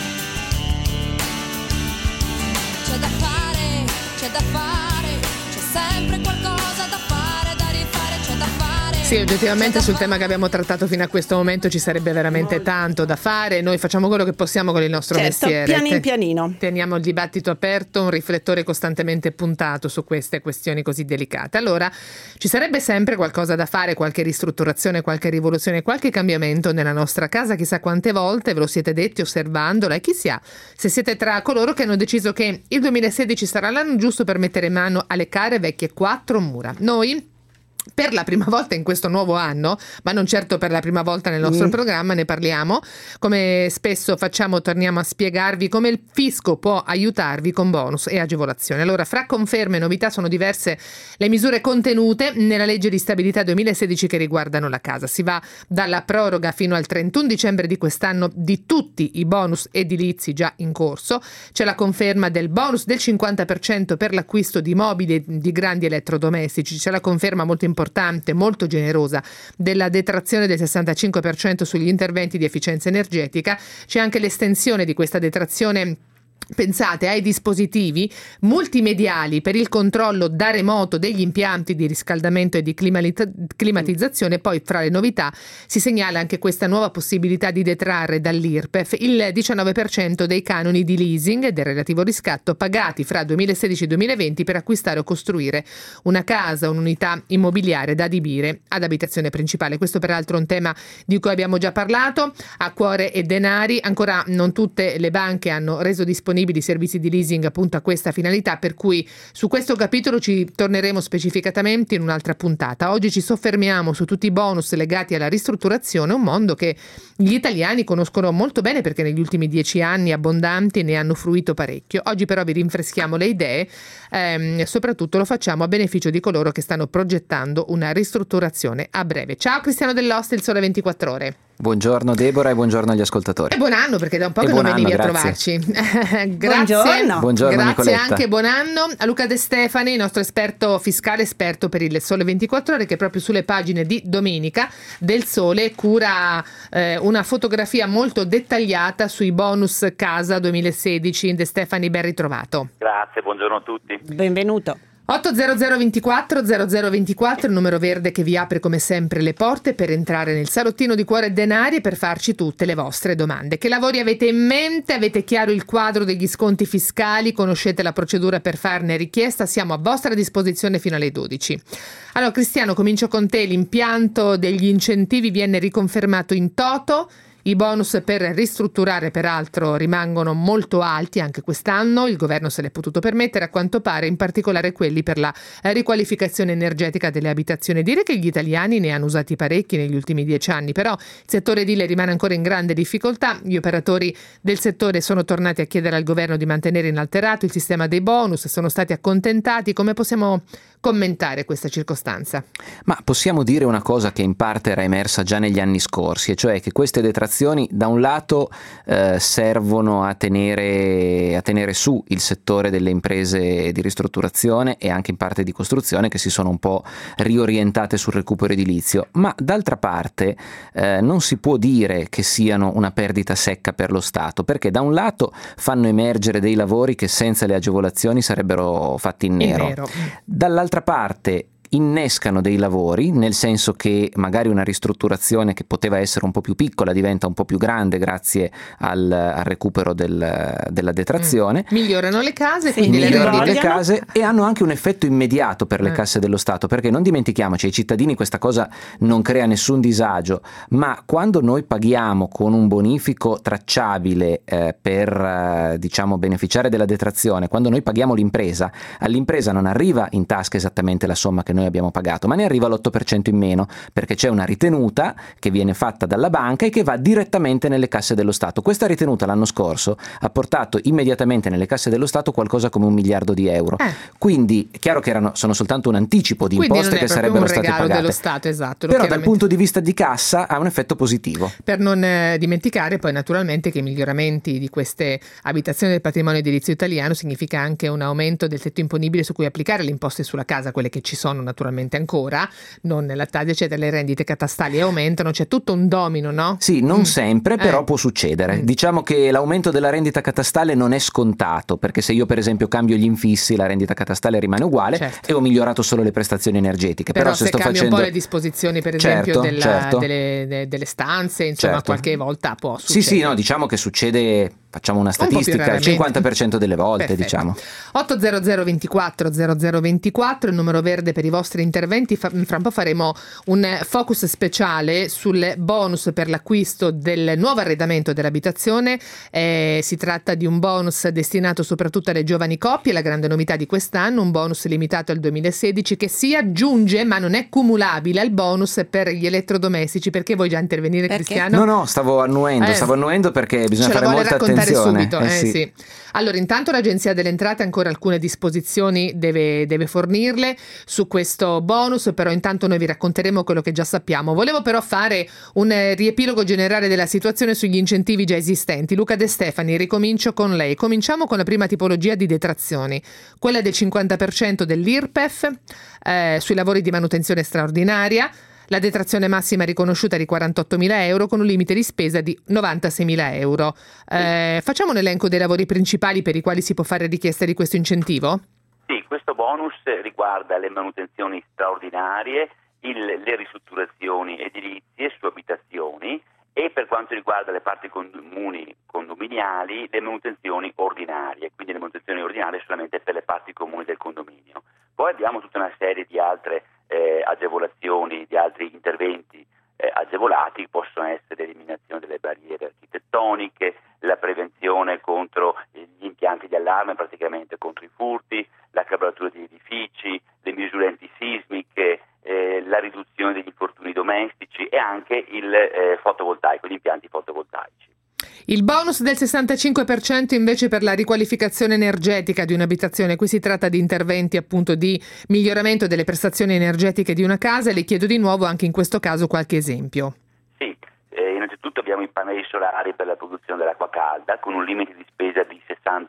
C'è da fare, c'è sempre qualcosa da fare, da rifare, c'è da fare. Sì, oggettivamente sul tema che abbiamo trattato fino a questo momento ci sarebbe veramente tanto da fare. Noi facciamo quello che possiamo con il nostro mestiere. Pianin pianino. Teniamo il dibattito aperto, un riflettore costantemente puntato su queste questioni così delicate. Allora, ci sarebbe sempre qualcosa da fare, qualche ristrutturazione, qualche rivoluzione, qualche cambiamento nella nostra casa. Chissà quante volte ve lo siete detti osservandola, e chi sia se siete tra coloro che hanno deciso che il 2016 sarà l'anno giusto per mettere mano alle care vecchie 4 mura. Noi, per la prima volta in questo nuovo anno, ma non certo per la prima volta nel nostro programma, ne parliamo. Come spesso facciamo, torniamo a spiegarvi come il fisco può aiutarvi con bonus e agevolazioni. Allora, fra conferme e novità sono diverse le misure contenute nella legge di stabilità 2016 che riguardano la casa. Si va dalla proroga fino al 31 dicembre di quest'anno di tutti i bonus edilizi già in corso. C'è la conferma del bonus del 50% per l'acquisto di mobili e di grandi elettrodomestici. C'è la conferma molto importante, molto generosa, della detrazione del 65% sugli interventi di efficienza energetica. C'è anche l'estensione di questa detrazione, pensate, ai dispositivi multimediali per il controllo da remoto degli impianti di riscaldamento e di climatizzazione. Poi, fra le novità, si segnala anche questa nuova possibilità di detrarre dall'IRPEF il 19% dei canoni di leasing e del relativo riscatto pagati fra 2016 e 2020 per acquistare o costruire una casa, un'unità immobiliare da adibire ad abitazione principale. Questo peraltro è un tema di cui abbiamo già parlato. A Cuore e Denari, ancora non tutte le banche hanno reso disponibili servizi di leasing appunto a questa finalità, per cui su questo capitolo ci torneremo specificatamente in un'altra puntata. Oggi ci soffermiamo su tutti i bonus legati alla ristrutturazione, un mondo che gli italiani conoscono molto bene perché negli ultimi 10 anni abbondanti ne hanno fruito parecchio. Oggi però vi rinfreschiamo le idee, soprattutto lo facciamo a beneficio di coloro che stanno progettando una ristrutturazione a breve. Ciao Cristiano Dell'Oste, il Sole 24 Ore. Buongiorno Deborah e buongiorno agli ascoltatori. E buon anno, perché da un po' che non venivi a trovarci. Grazie. Buongiorno Grazie Nicoletta. Anche buon anno a Luca De Stefani, il nostro esperto fiscale, esperto per il Sole 24 Ore, che proprio sulle pagine di domenica del Sole cura una fotografia molto dettagliata sui bonus casa 2016. De Stefani, ben ritrovato. Grazie, buongiorno a tutti. Benvenuto. 80024 0024, il numero verde che vi apre come sempre le porte per entrare nel salottino di Cuore e Denari e per farci tutte le vostre domande. Che lavori avete in mente? Avete chiaro il quadro degli sconti fiscali? Conoscete la procedura per farne richiesta? Siamo a vostra disposizione fino alle 12. Allora Cristiano, comincio con te. L'impianto degli incentivi viene riconfermato in toto. I bonus per ristrutturare peraltro rimangono molto alti anche quest'anno, il governo se l'è potuto permettere a quanto pare, in particolare quelli per la riqualificazione energetica delle abitazioni. Dire che gli italiani ne hanno usati parecchi negli ultimi 10 anni, però il settore edile rimane ancora in grande difficoltà. Gli operatori del settore sono tornati a chiedere al governo di mantenere inalterato il sistema dei bonus, sono stati accontentati. Come possiamo commentare questa circostanza? Ma possiamo dire una cosa che in parte era emersa già negli anni scorsi, e cioè che queste detrazioni da un lato servono a tenere su il settore delle imprese di ristrutturazione e anche in parte di costruzione, che si sono un po' riorientate sul recupero edilizio, ma d'altra parte non si può dire che siano una perdita secca per lo Stato, perché da un lato fanno emergere dei lavori che senza le agevolazioni sarebbero fatti in nero. Dall'altra parte innescano dei lavori, nel senso che magari una ristrutturazione che poteva essere un po' più piccola diventa un po' più grande grazie al recupero della detrazione. Migliorano le case, quindi migliorano le case e hanno anche un effetto immediato per le casse dello Stato, perché non dimentichiamoci, ai cittadini questa cosa non crea nessun disagio, ma quando noi paghiamo con un bonifico tracciabile per diciamo beneficiare della detrazione, quando noi paghiamo l'impresa, all'impresa non arriva in tasca esattamente la somma che noi abbiamo pagato, ma ne arriva l'8% in meno, perché c'è una ritenuta che viene fatta dalla banca e che va direttamente nelle casse dello Stato. Questa ritenuta l'anno scorso ha portato immediatamente nelle casse dello Stato qualcosa come 1 miliardo di euro. Quindi è chiaro che sono soltanto un anticipo di imposte che sarebbero state pagate dello Stato, esatto, però dal punto di vista di cassa ha un effetto positivo. Per non dimenticare poi naturalmente che i miglioramenti di queste abitazioni del patrimonio edilizio italiano significa anche un aumento del tetto imponibile su cui applicare le imposte sulla casa, quelle che ci sono naturalmente ancora, non nella taglia, eccetera, le rendite catastali aumentano, c'è tutto un domino, no? Sì, non sempre, però può succedere. Diciamo che l'aumento della rendita catastale non è scontato, perché se io per esempio cambio gli infissi, la rendita catastale rimane uguale, e ho migliorato solo le prestazioni energetiche. Però se sto cambio facendo un po' le disposizioni, per esempio, delle stanze, insomma, qualche volta può succedere. Sì, no, diciamo che succede, facciamo una statistica, il 50% delle volte. Perfetto. Diciamo 800 24 0024 il numero verde per i vostri interventi. Fra un po' faremo un focus speciale sul bonus per l'acquisto del nuovo arredamento dell'abitazione. Si tratta di un bonus destinato soprattutto alle giovani coppie, la grande novità di quest'anno, un bonus limitato al 2016 che si aggiunge, ma non è cumulabile, al bonus per gli elettrodomestici. Perché vuoi già intervenire, perché? Cristiano? No, stavo annuendo perché bisogna fare molta attenzione. Subito, sì. Allora, intanto l'Agenzia delle Entrate ancora alcune disposizioni deve fornirle su questo bonus, però intanto noi vi racconteremo quello che già sappiamo. Volevo però fare un riepilogo generale della situazione sugli incentivi già esistenti. Luca De Stefani, ricomincio con lei. Cominciamo con la prima tipologia di detrazioni, quella del 50% dell'IRPEF sui lavori di manutenzione straordinaria. La detrazione massima riconosciuta è di 48.000 euro con un limite di spesa di 96.000 euro. Facciamo un elenco dei lavori principali per i quali si può fare richiesta di questo incentivo? Sì, questo bonus riguarda le manutenzioni straordinarie, le ristrutturazioni edilizie su abitazioni e per quanto riguarda le parti comuni condominiali, le manutenzioni ordinarie, quindi le manutenzioni ordinarie solamente per le parti comuni del condominio. Poi abbiamo tutta una serie di altre agevolazioni, di altri interventi agevolati, che possono essere l'eliminazione delle barriere architettoniche, la prevenzione contro gli impianti di allarme, praticamente contro i furti, la cablatura di edifici, le misure antisismiche, la riduzione degli infortuni domestici e anche il fotovoltaico, gli impianti fotovoltaici. Il bonus del 65% invece per la riqualificazione energetica di un'abitazione. Qui si tratta di interventi appunto di miglioramento delle prestazioni energetiche di una casa e le chiedo di nuovo anche in questo caso qualche esempio. Sì, innanzitutto abbiamo i pannelli solari per la produzione dell'acqua calda con un limite di spesa di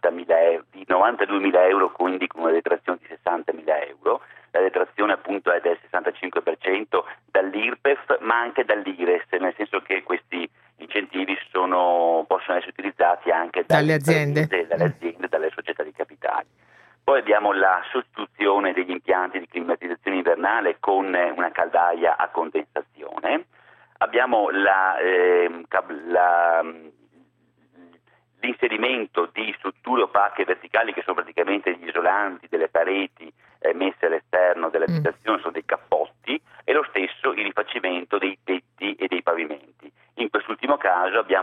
92.000 euro, quindi con una detrazione di 60.000 euro. La detrazione appunto è del 65% dall'IRPEF ma anche dall'IRES, nel senso che questi incentivi possono essere utilizzati anche dalle aziende, dalle società di capitali. Poi abbiamo la sostituzione degli impianti di climatizzazione invernale con una caldaia a condensazione. Abbiamo l'inserimento di strutture opache verticali che sono praticamente gli isolanti delle pareti messe all'esterno dell'abitazione, sono dei cappotti, e lo stesso il rifacimento dei tetti e dei pavimenti. In quest'ultimo caso abbiamo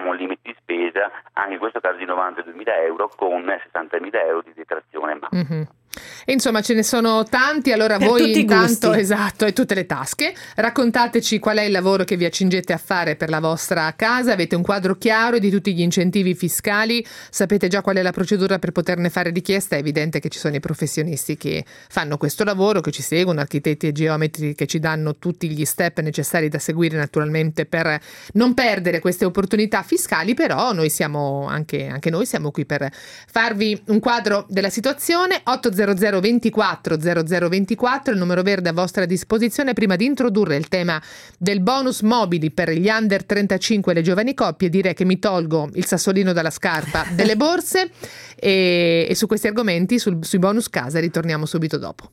E insomma ce ne sono tanti, allora per voi tutti intanto, gusti. esatto, e tutte le tasche, raccontateci qual è il lavoro che vi accingete a fare per la vostra casa, avete un quadro chiaro di tutti gli incentivi fiscali, sapete già qual è la procedura per poterne fare richiesta, è evidente che ci sono i professionisti che fanno questo lavoro, che ci seguono, architetti e geometri che ci danno tutti gli step necessari da seguire naturalmente per non perdere queste opportunità fiscali, però noi siamo anche noi siamo qui per farvi un quadro della situazione. 800 24 0024, il numero verde a vostra disposizione. Prima di introdurre il tema del bonus mobili per gli under 35 e le giovani coppie, direi che mi tolgo il sassolino dalla scarpa delle borse e su questi argomenti, sui bonus casa, ritorniamo subito dopo.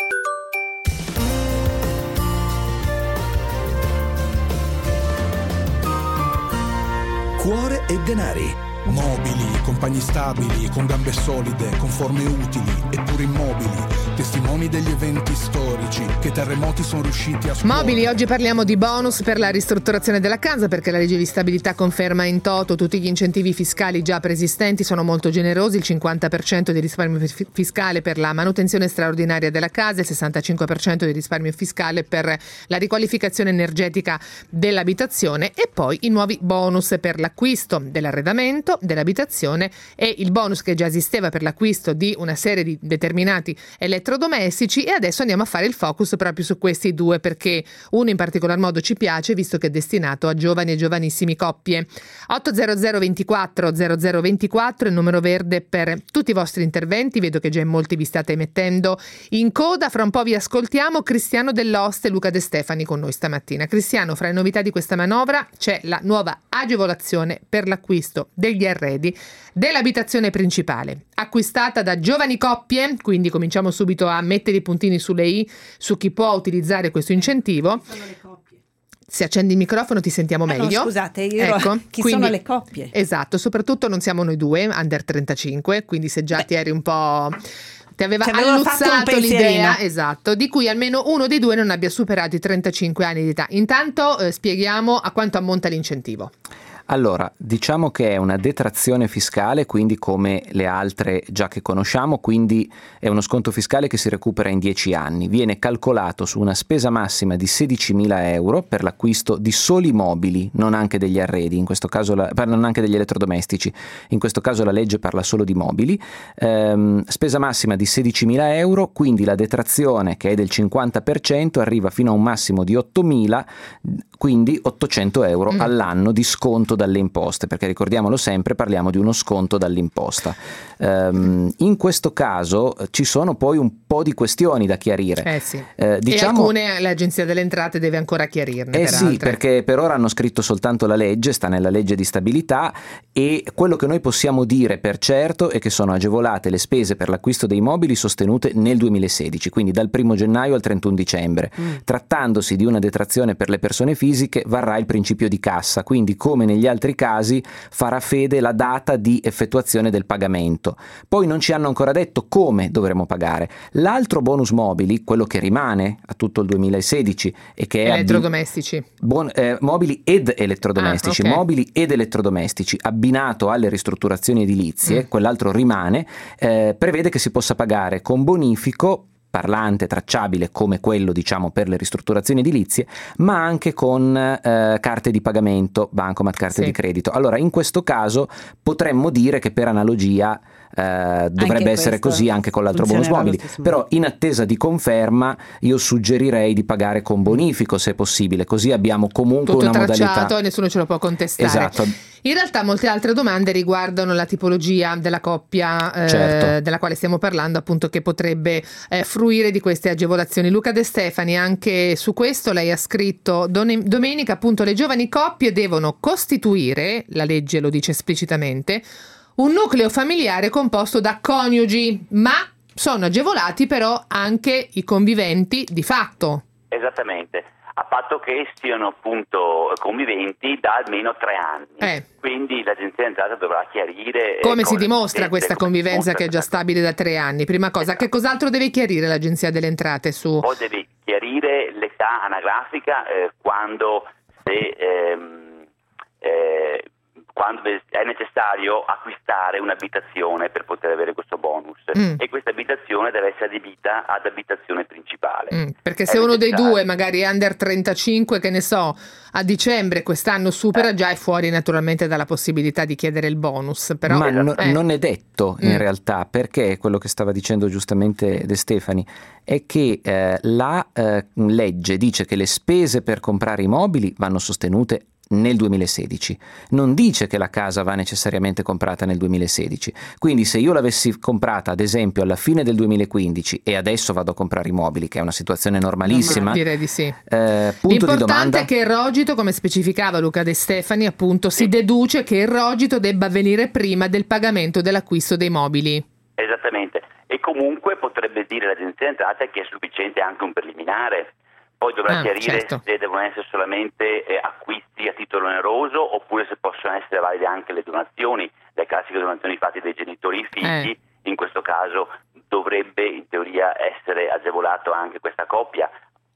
Cuore e denari. Mobili, compagni stabili, con gambe solide, con forme utili, eppure immobili, testimoni degli eventi storici che terremoti sono riusciti a scuotere. Mobili, oggi parliamo di bonus per la ristrutturazione della casa, perché la legge di stabilità conferma in toto tutti gli incentivi fiscali già preesistenti, sono molto generosi, il 50% di risparmio fiscale per la manutenzione straordinaria della casa, il 65% di risparmio fiscale per la riqualificazione energetica dell'abitazione e poi i nuovi bonus per l'acquisto dell'arredamento, dell'abitazione e il bonus che già esisteva per l'acquisto di una serie di determinati elettrodomestici, e adesso andiamo a fare il focus proprio su questi due, perché uno in particolar modo ci piace visto che è destinato a giovani e giovanissimi coppie. 800 24 0024 il numero verde per tutti i vostri interventi, vedo che già in molti vi state mettendo in coda, fra un po' vi ascoltiamo. Cristiano Dell'Oste e Luca De Stefani con noi stamattina. Cristiano, fra le novità di questa manovra c'è la nuova agevolazione per l'acquisto degli arredi dell'abitazione principale, acquistata da giovani coppie, quindi cominciamo subito a mettere i puntini sulle i su chi può utilizzare questo incentivo. Se accendi il microfono ti sentiamo meglio. No, scusate, io chi quindi, sono le coppie? Esatto, soprattutto non siamo noi due, under 35, quindi se già ti eri un po'... ti aveva alluzzato l'idea, esatto, di cui almeno uno dei due non abbia superato i 35 anni di età. Intanto spieghiamo a quanto ammonta l'incentivo. Allora, diciamo che è una detrazione fiscale, quindi come le altre già che conosciamo, quindi è uno sconto fiscale che si recupera in 10 anni. Viene calcolato su una spesa massima di 16.000 euro per l'acquisto di soli mobili, non anche degli arredi, in questo caso non anche degli elettrodomestici, in questo caso la legge parla solo di mobili. Spesa massima di 16.000 euro, quindi la detrazione, che è del 50%, arriva fino a un massimo di 8.000, quindi 800 euro all'anno di sconto dalle imposte, perché ricordiamolo sempre, parliamo di uno sconto dall'imposta. In questo caso ci sono poi un po' di questioni da chiarire. Sì. Diciamo, e alcune l'Agenzia delle Entrate deve ancora chiarirne. Sì, perché per ora hanno scritto soltanto la legge, sta nella legge di stabilità, e quello che noi possiamo dire per certo è che sono agevolate le spese per l'acquisto dei mobili sostenute nel 2016, quindi dal 1 gennaio al 31 dicembre. Trattandosi di una detrazione per le persone fisiche, varrà il principio di cassa, quindi come negli altri casi farà fede la data di effettuazione del pagamento. Poi non ci hanno ancora detto come dovremo pagare. L'altro bonus mobili, quello che rimane a tutto il 2016 e che è elettrodomestici, mobili ed elettrodomestici, okay. Mobili ed elettrodomestici abbinato alle ristrutturazioni edilizie, quell'altro rimane, prevede che si possa pagare con bonifico parlante, tracciabile, come quello diciamo per le ristrutturazioni edilizie, ma anche con carte di pagamento, bancomat, carte di credito. Allora in questo caso potremmo dire che per analogia dovrebbe essere così anche con l'altro bonus mobili, però in attesa di conferma io suggerirei di pagare con bonifico se possibile, così abbiamo comunque tutto una tracciato modalità e nessuno ce lo può contestare. Esatto. In realtà molte altre domande riguardano la tipologia della coppia della quale stiamo parlando, appunto, che potrebbe fruire di queste agevolazioni. Luca De Stefani, anche su questo lei ha scritto: domenica appunto le giovani coppie devono costituire, la legge lo dice esplicitamente, un nucleo familiare composto da coniugi, ma sono agevolati però anche i conviventi di fatto. Esattamente, a patto che siano appunto conviventi da almeno 3 anni. Quindi l'Agenzia dell'Entrata dovrà chiarire come si dimostra questa convivenza che è già stabile da 3 anni. Prima cosa, che cos'altro deve chiarire l'Agenzia delle Entrate su? O deve chiarire l'età quando è necessario acquistare un'abitazione per poter avere questo bonus e questa abitazione deve essere adibita ad abitazione principale. Perché se uno dei due magari è under 35, che ne so, a dicembre quest'anno supera, già è fuori naturalmente dalla possibilità di chiedere il bonus. Però, ma non è detto in realtà, perché quello che stava dicendo giustamente De Stefani è che la legge dice che le spese per comprare i mobili vanno sostenute nel 2016, non dice che la casa va necessariamente comprata nel 2016, quindi se io l'avessi comprata ad esempio alla fine del 2015 e adesso vado a comprare i mobili, che è una situazione normalissima, direi di sì. Punto di domanda. L'importante è che il rogito, come specificava Luca De Stefani, appunto si deduce che il rogito debba avvenire prima del pagamento dell'acquisto dei mobili. Esattamente, e comunque potrebbe dire l'Agenzia delle Entrate che è sufficiente anche un preliminare. Poi dovrà chiarire se devono essere solamente acquisti a titolo oneroso oppure se possono essere valide anche le donazioni, le classiche donazioni fatte dai genitori ai figli. In questo caso dovrebbe in teoria essere agevolato anche questa coppia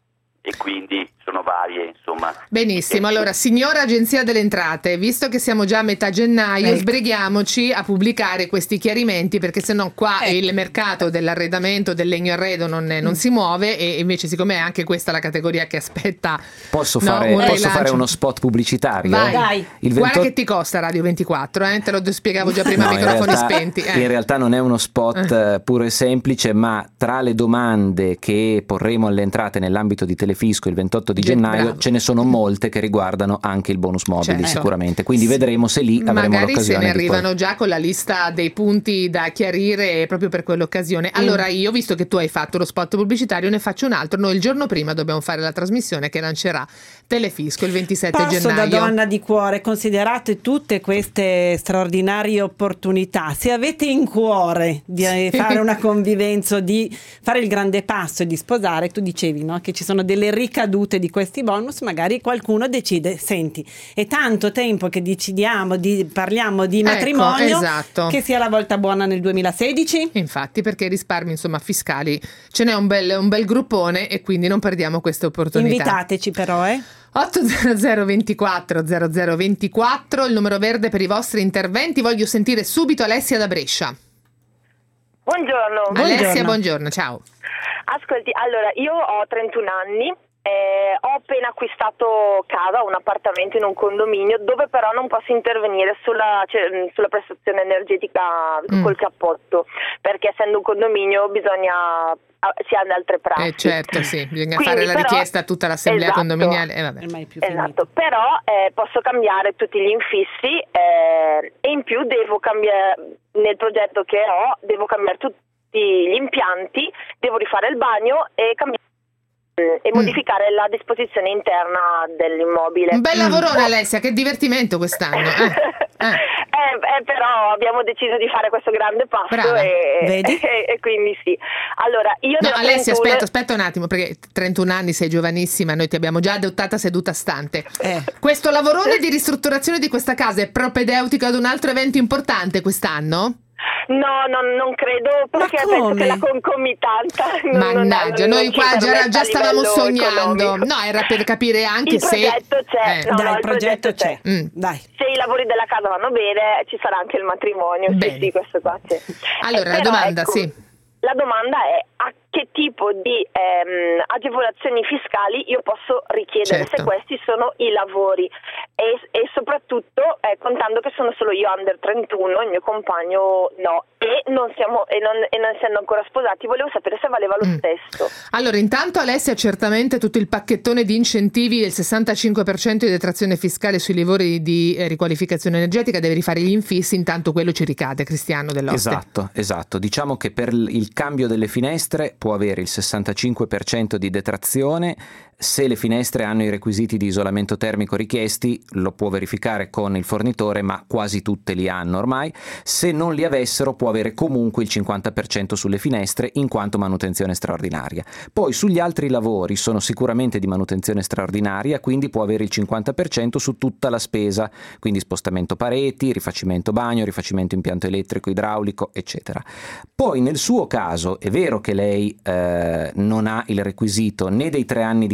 e quindi sono varie, insomma. Benissimo, allora signora Agenzia delle Entrate, visto che siamo già a metà gennaio, sbrighiamoci a pubblicare questi chiarimenti, perché sennò qua il mercato dell'arredamento, del legno arredo non si muove, e invece siccome è anche questa la categoria che aspetta. Posso fare uno spot pubblicitario? Vai. Guarda che ti costa Radio 24, te lo spiegavo già prima, microfoni spenti. In realtà non è uno spot puro e semplice, ma tra le domande che porremo alle entrate nell'ambito di Telefisco il 28 di gennaio ce ne sono molte che riguardano anche il bonus mobili, sicuramente, quindi vedremo se lì avremo magari l'occasione. Se ne arrivano già con la lista dei punti da chiarire proprio per quell'occasione. Allora io, visto che tu hai fatto lo spot pubblicitario, ne faccio un altro. Noi il giorno prima dobbiamo fare la trasmissione che lancerà Telefisco il 27 gennaio. Da donna di cuore, considerate tutte queste straordinarie opportunità, se avete in cuore di fare una convivenza, di fare il grande passo e di sposare, tu dicevi, no, che ci sono delle ricadute di questi bonus, magari qualcuno decide, senti, è tanto tempo che parliamo di matrimonio, che sia la volta buona nel 2016. Infatti, perché risparmi fiscali ce n'è un bel gruppone e quindi non perdiamo queste opportunità. Invitateci però 800 24 0024 il numero verde per i vostri interventi. Voglio sentire subito Alessia da Brescia. Buongiorno. Alessia, buongiorno, ciao. Ascolti, allora io ho 31 anni. Ho appena acquistato casa, un appartamento in un condominio, dove però non posso intervenire sulla prestazione energetica col cappotto, perché essendo un condominio si hanno altre prassi. Certo, sì, bisogna fare la richiesta a tutta l'assemblea condominiale. Esatto, però posso cambiare tutti gli infissi e in più devo cambiare, nel progetto che ho, devo cambiare tutti gli impianti, devo rifare il bagno e modificare la disposizione interna dell'immobile. Un bel lavorone, Alessia, che divertimento quest'anno. Però abbiamo deciso di fare questo grande passo e quindi sì. Allora, io Alessia, aspetta un attimo, perché 31 anni, sei giovanissima, noi ti abbiamo già adottata seduta stante. Questo lavorone di ristrutturazione di questa casa è propedeutico ad un altro evento importante quest'anno? No, non credo, perché penso che la concomitanza mannaggia, noi qua già stavamo sognando economico. No, era per capire anche se il progetto c'è. Il progetto c'è. Dai. Se i lavori della casa vanno bene, ci sarà anche il matrimonio. Sì, questo qua c'è. Allora, la domanda, la domanda è: a che tipo di agevolazioni fiscali io posso richiedere se questi sono i lavori e soprattutto contando che sono solo io under 31, il mio compagno no, e non essendo ancora sposati, volevo sapere se valeva lo stesso. Allora, intanto Alessia, certamente tutto il pacchettone di incentivi del 65% di detrazione fiscale sui lavori di riqualificazione energetica, deve rifare gli infissi, intanto quello ci ricade, Cristiano Dell'Oste. Esatto, diciamo che per il cambio delle finestre può avere il 65% di detrazione. Se le finestre hanno i requisiti di isolamento termico richiesti, lo può verificare con il fornitore, ma quasi tutte li hanno ormai. Se non li avessero, può avere comunque il 50% sulle finestre, in quanto manutenzione straordinaria. Poi sugli altri lavori sono sicuramente di manutenzione straordinaria, quindi può avere il 50% su tutta la spesa, quindi spostamento pareti, rifacimento bagno, rifacimento impianto elettrico, idraulico, eccetera. Poi nel suo caso è vero che lei non ha il requisito né dei 3 anni di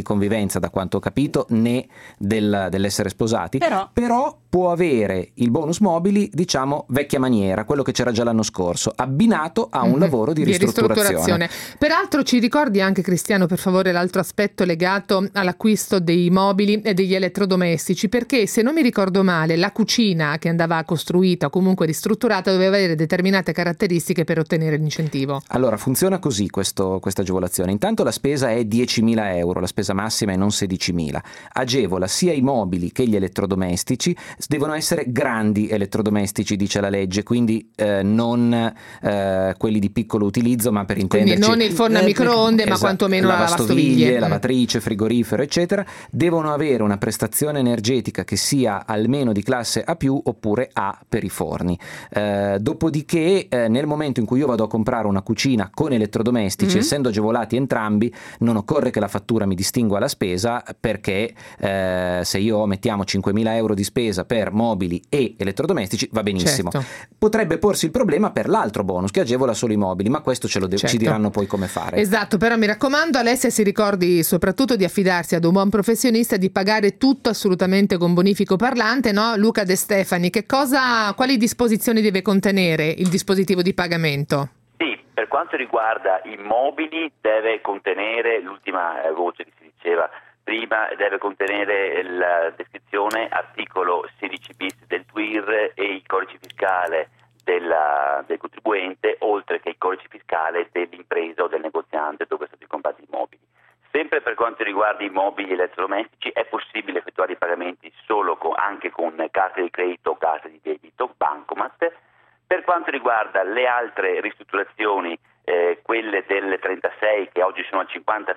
convivenza, da quanto ho capito, né dell'essere sposati, però può avere il bonus mobili, diciamo, vecchia maniera, quello che c'era già l'anno scorso, abbinato a un lavoro di ristrutturazione. Peraltro ci ricordi anche, Cristiano, per favore, l'altro aspetto legato all'acquisto dei mobili e degli elettrodomestici, perché se non mi ricordo male la cucina che andava costruita o comunque ristrutturata doveva avere determinate caratteristiche per ottenere l'incentivo. Allora funziona così questa agevolazione. Intanto la spesa è 10.000 euro, la spesa massima è non 16.000. Agevola sia i mobili che gli elettrodomestici, devono essere grandi elettrodomestici, dice la legge, quindi non quelli di piccolo utilizzo, ma per intenderci, quindi non il forno a microonde, ma quantomeno la lavastoviglie, lavatrice, frigorifero, eccetera. Devono avere una prestazione energetica che sia almeno di classe A+, oppure A per i forni. Dopodiché nel momento in cui io vado a comprare una cucina con elettrodomestici, essendo agevolati entrambi, non occorre che la fattura mi distingua la spesa, perché se io mettiamo 5.000 euro di spesa per mobili e elettrodomestici va benissimo. Certo. Potrebbe porsi il problema per l'altro bonus che agevola solo i mobili, ma questo ci diranno poi come fare. Esatto, però mi raccomando, Alessia si ricordi soprattutto di affidarsi ad un buon professionista e di pagare tutto assolutamente con bonifico parlante, no? Luca De Stefani, quali disposizioni deve contenere il dispositivo di pagamento? Sì, per quanto riguarda i mobili deve contenere, l'ultima voce che si diceva prima, deve contenere la descrizione articolo 16 bis del TUIR e il codice fiscale del contribuente, oltre che il codice fiscale dell'impresa o del negoziante dove sono stati comprati i mobili. Sempre per quanto riguarda i mobili elettrodomestici è possibile effettuare i pagamenti solo anche con carte di credito o carte di debito, bancomat. Per quanto riguarda le altre ristrutturazioni, quelle delle 36 che oggi sono al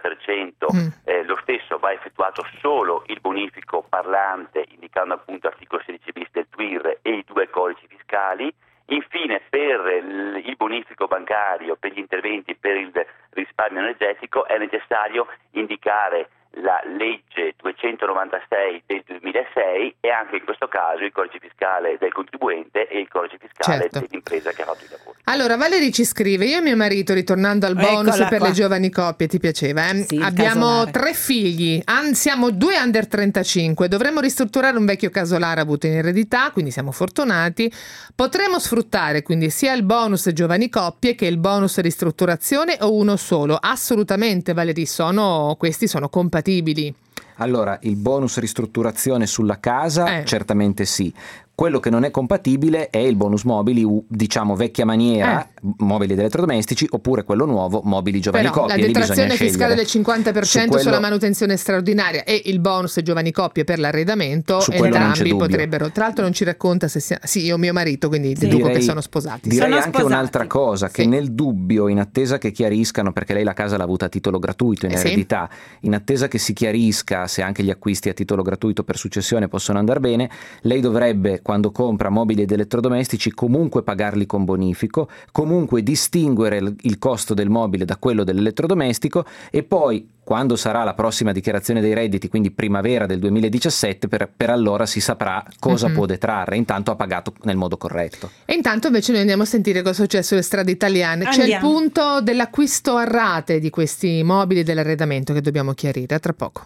50%, lo stesso va effettuato solo il bonifico parlante, indicando appunto articolo 16 bis del TUIR e i 2 codici fiscali. Infine, per il bonifico bancario, per gli interventi per il risparmio energetico, è necessario indicare la legge 296 del 2006 e anche in questo caso il codice fiscale del contribuente e il codice fiscale dell'impresa che ha fatto i lavori. Allora, Valerie ci scrive: io e mio marito, ritornando al bonus per le giovani coppie, ti piaceva? Sì, abbiamo 3 figli, siamo 2 under 35, dovremmo ristrutturare un vecchio casolare avuto in eredità, quindi siamo fortunati. Potremmo sfruttare quindi sia il bonus giovani coppie che il bonus ristrutturazione o uno solo? Assolutamente, Valerie, questi sono compatibili. Allora, il bonus ristrutturazione sulla casa certamente sì. Quello che non è compatibile è il bonus mobili, diciamo vecchia maniera, mobili ed elettrodomestici, oppure quello nuovo, mobili giovani coppie. La detrazione fiscale del 50% sulla manutenzione straordinaria e il bonus giovani coppie per l'arredamento, entrambi potrebbero. Tra l'altro non ci racconta se sì, io e mio marito, quindi deduco che sono sposati. Direi anche un'altra cosa, che nel dubbio, in attesa che chiariscano, perché lei la casa l'ha avuta a titolo gratuito in eredità, in attesa che si chiarisca se anche gli acquisti a titolo gratuito per successione possono andare bene, lei dovrebbe, quando compra mobili ed elettrodomestici, comunque pagarli con bonifico, comunque distinguere il costo del mobile da quello dell'elettrodomestico, e poi quando sarà la prossima dichiarazione dei redditi, quindi primavera del 2017, per allora si saprà cosa può detrarre. Intanto ha pagato nel modo corretto. E intanto invece noi andiamo a sentire cosa è successo sulle strade italiane. C'è il punto dell'acquisto a rate di questi mobili dell'arredamento che dobbiamo chiarire tra poco.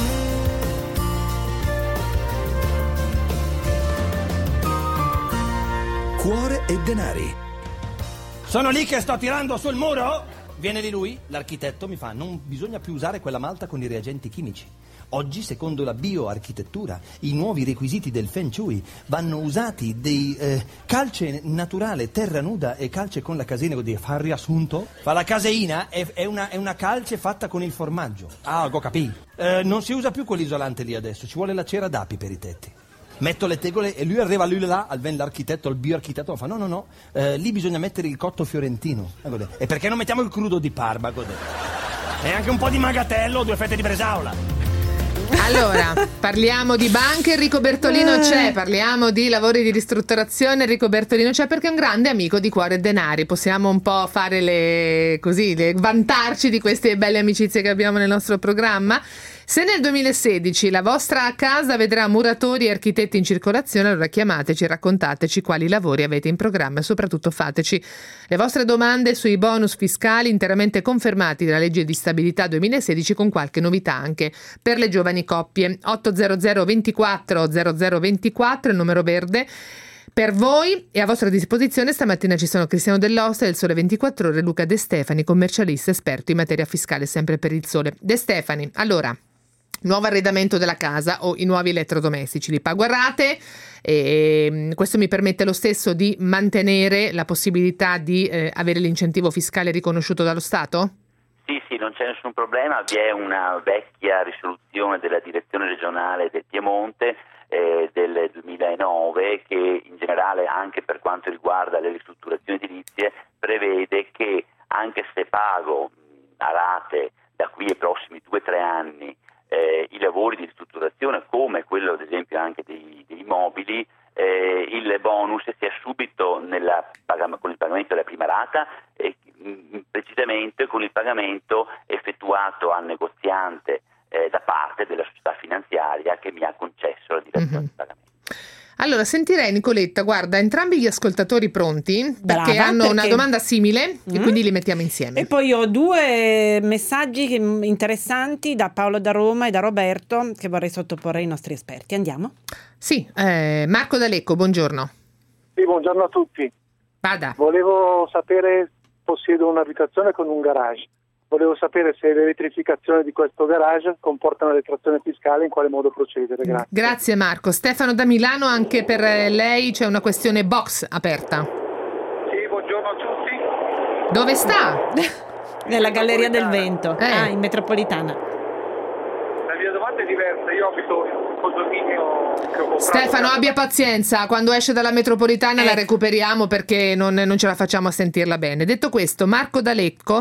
Cuore e denari. Sono lì che sto tirando sul muro? Viene di lui, l'architetto, mi fa: non bisogna più usare quella malta con i reagenti chimici. Oggi, secondo la bioarchitettura, i nuovi requisiti del Feng Shui, vanno usati dei calce naturale, terra nuda e calce con la caseina di far riassunto. Fa la caseina è una calce fatta con il formaggio. Ah, ho capito. Non si usa più quell'isolante lì adesso, ci vuole la cera d'api per i tetti. Metto le tegole e lui arriva là, l'architetto, il bioarchitetto, fa no, lì bisogna mettere il cotto fiorentino. E perché non mettiamo il crudo di Parma? E anche un po' di magatello, 2 fette di bresaola. Allora, parliamo di banche, Enrico Bertolino c'è, parliamo di lavori di ristrutturazione, Enrico Bertolino c'è perché è un grande amico di Cuore e Denari, possiamo un po' fare vantarci di queste belle amicizie che abbiamo nel nostro programma. Se nel 2016 la vostra casa vedrà muratori e architetti in circolazione, allora chiamateci e raccontateci quali lavori avete in programma e soprattutto fateci le vostre domande sui bonus fiscali interamente confermati dalla legge di stabilità 2016 con qualche novità anche per le giovani coppie. 800 24 0024 il numero verde per voi e a vostra disposizione stamattina ci sono Cristiano Dell'Osta del Sole 24 Ore, Luca De Stefani, commercialista esperto in materia fiscale sempre per il Sole. De Stefani, allora, nuovo arredamento della casa o i nuovi elettrodomestici li pago a rate e questo mi permette lo stesso di mantenere la possibilità di avere l'incentivo fiscale riconosciuto dallo Stato? Sì, non c'è nessun problema, vi è una vecchia risoluzione della direzione regionale del Piemonte del 2009 che in generale anche per quanto riguarda le ristrutturazioni edilizie prevede che anche se pago a rate da qui ai prossimi 2-3 anni i lavori di ristrutturazione come quello ad esempio anche dei mobili, il bonus sia subito con il pagamento della prima rata e precisamente con il pagamento effettuato al negoziante da parte della società finanziaria che mi ha concesso la direzione di pagamento. Allora, sentirei Nicoletta, guarda, entrambi gli ascoltatori pronti perché hanno una domanda simile e quindi li mettiamo insieme. E poi ho 2 messaggi interessanti da Paolo da Roma e da Roberto che vorrei sottoporre ai nostri esperti. Andiamo? Sì, Marco da Lecco, buongiorno. Sì, buongiorno a tutti. Vada. Volevo sapere, possiedo un'abitazione con un garage. Volevo sapere se l'elettrificazione di questo garage comporta una detrazione fiscale, in quale modo procedere. Grazie. Grazie Marco. Stefano da Milano, anche per lei c'è una questione box aperta. Sì, buongiorno a tutti. Dove sta? Nella Galleria del Vento, in metropolitana. La mia domanda è diversa, io abito in un condominio che ho comprato. Stefano, abbia pazienza, quando esce dalla metropolitana la recuperiamo perché non ce la facciamo a sentirla bene. Detto questo, Marco da Lecco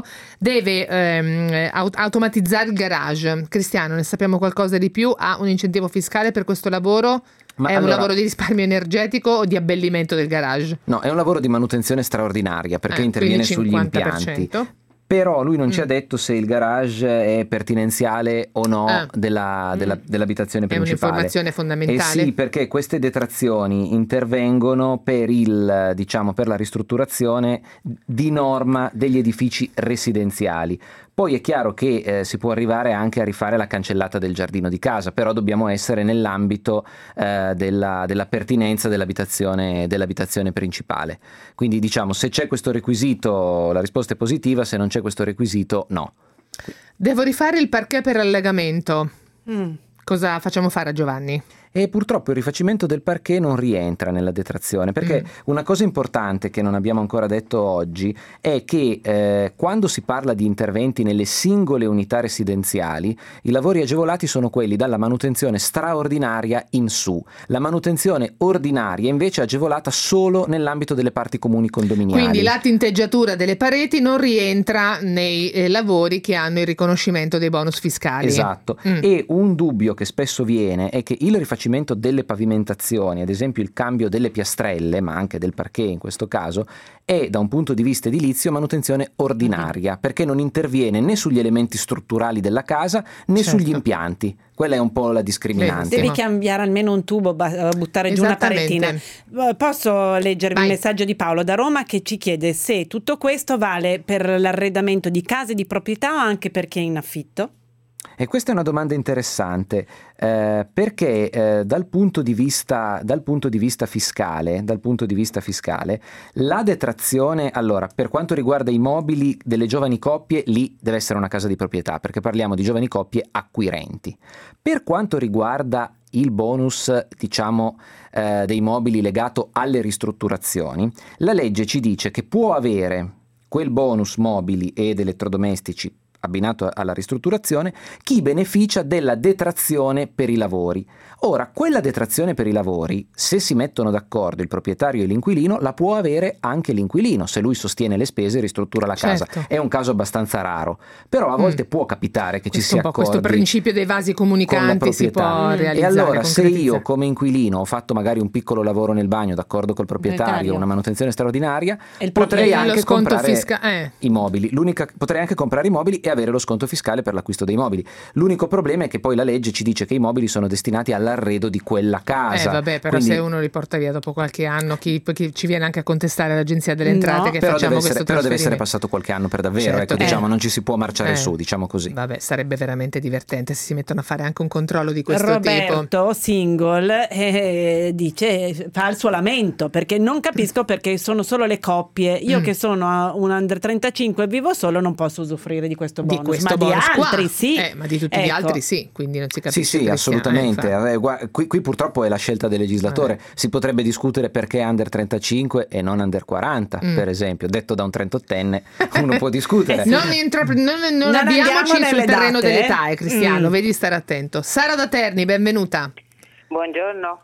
deve automatizzare il garage. Cristiano, ne sappiamo qualcosa di più? Ha un incentivo fiscale per questo lavoro? Un lavoro di risparmio energetico o di abbellimento del garage? No, è un lavoro di manutenzione straordinaria perché interviene sugli impianti. Però lui non ci ha detto se il garage è pertinenziale o no dell'abitazione principale. È un'informazione fondamentale. Sì, perché queste detrazioni intervengono per la ristrutturazione di norma degli edifici residenziali. Poi è chiaro che si può arrivare anche a rifare la cancellata del giardino di casa, però dobbiamo essere nell'ambito della pertinenza dell'abitazione principale. Quindi se c'è questo requisito la risposta è positiva, se non c'è questo requisito no. Devo rifare il parquet per allegamento. Cosa facciamo fare a Giovanni? E purtroppo il rifacimento del parquet non rientra nella detrazione, perché una cosa importante che non abbiamo ancora detto oggi è che quando si parla di interventi nelle singole unità residenziali, i lavori agevolati sono quelli dalla manutenzione straordinaria in su. La manutenzione ordinaria invece è agevolata solo nell'ambito delle parti comuni condominiali. Quindi la tinteggiatura delle pareti non rientra nei lavori che hanno il riconoscimento dei bonus fiscali. Esatto. E un dubbio che spesso viene è che il rifacimento delle pavimentazioni, ad esempio il cambio delle piastrelle, ma anche del parquet in questo caso, è da un punto di vista edilizio manutenzione ordinaria, perché non interviene né sugli elementi strutturali della casa né sugli impianti. Quella è un po' la discriminante. Devi cambiare almeno un tubo, buttare giù una paretina. Posso leggervi un messaggio di Paolo da Roma che ci chiede se tutto questo vale per l'arredamento di case di proprietà o anche per chi è in affitto? E questa è una domanda interessante perché dal punto di vista fiscale la detrazione, allora, per quanto riguarda i mobili delle giovani coppie, lì deve essere una casa di proprietà perché parliamo di giovani coppie acquirenti. Per quanto riguarda il bonus dei mobili legato alle ristrutturazioni, la legge ci dice che può avere quel bonus mobili ed elettrodomestici abbinato alla ristrutturazione, chi beneficia della detrazione per i lavori. Ora, quella detrazione per i lavori, se si mettono d'accordo il proprietario e l'inquilino, la può avere anche l'inquilino, se lui sostiene le spese e ristruttura la casa. È un caso abbastanza raro, però a volte può capitare che ci sia accordi. Questo principio dei vasi comunicanti si può realizzare. E allora, se io come inquilino ho fatto magari un piccolo lavoro nel bagno d'accordo col proprietario, una manutenzione straordinaria, potrei anche comprare i mobili. Potrei anche comprare i mobili e avere lo sconto fiscale per l'acquisto dei mobili. L'unico problema è che poi la legge ci dice che i mobili sono destinati all'arredo di quella casa. Però quindi, se uno li porta via dopo qualche anno, chi ci viene anche a contestare l'Agenzia delle Entrate che facciamo questo trasferimento? Però deve essere passato qualche anno per davvero, ecco, diciamo, non ci si può marciare su, diciamo così. Vabbè, sarebbe veramente divertente se si mettono a fare anche un controllo di questo tipo. Roberto Single dice, fa il suo lamento, perché non capisco perché sono solo le coppie. Io che sono un under 35 e vivo solo, non posso usufruire di questo bonus, ma di altri sì. Ma di tutti gli altri sì, quindi non si capisce. Sì, assolutamente. Qui purtroppo è la scelta del legislatore. Si potrebbe discutere perché under 35 e non under 40, per esempio. Detto da un 38enne, uno può discutere. Non abbiamoci sul terreno delle età, Cristiano, vedi stare attento. Sara da Terni, benvenuta. Buongiorno.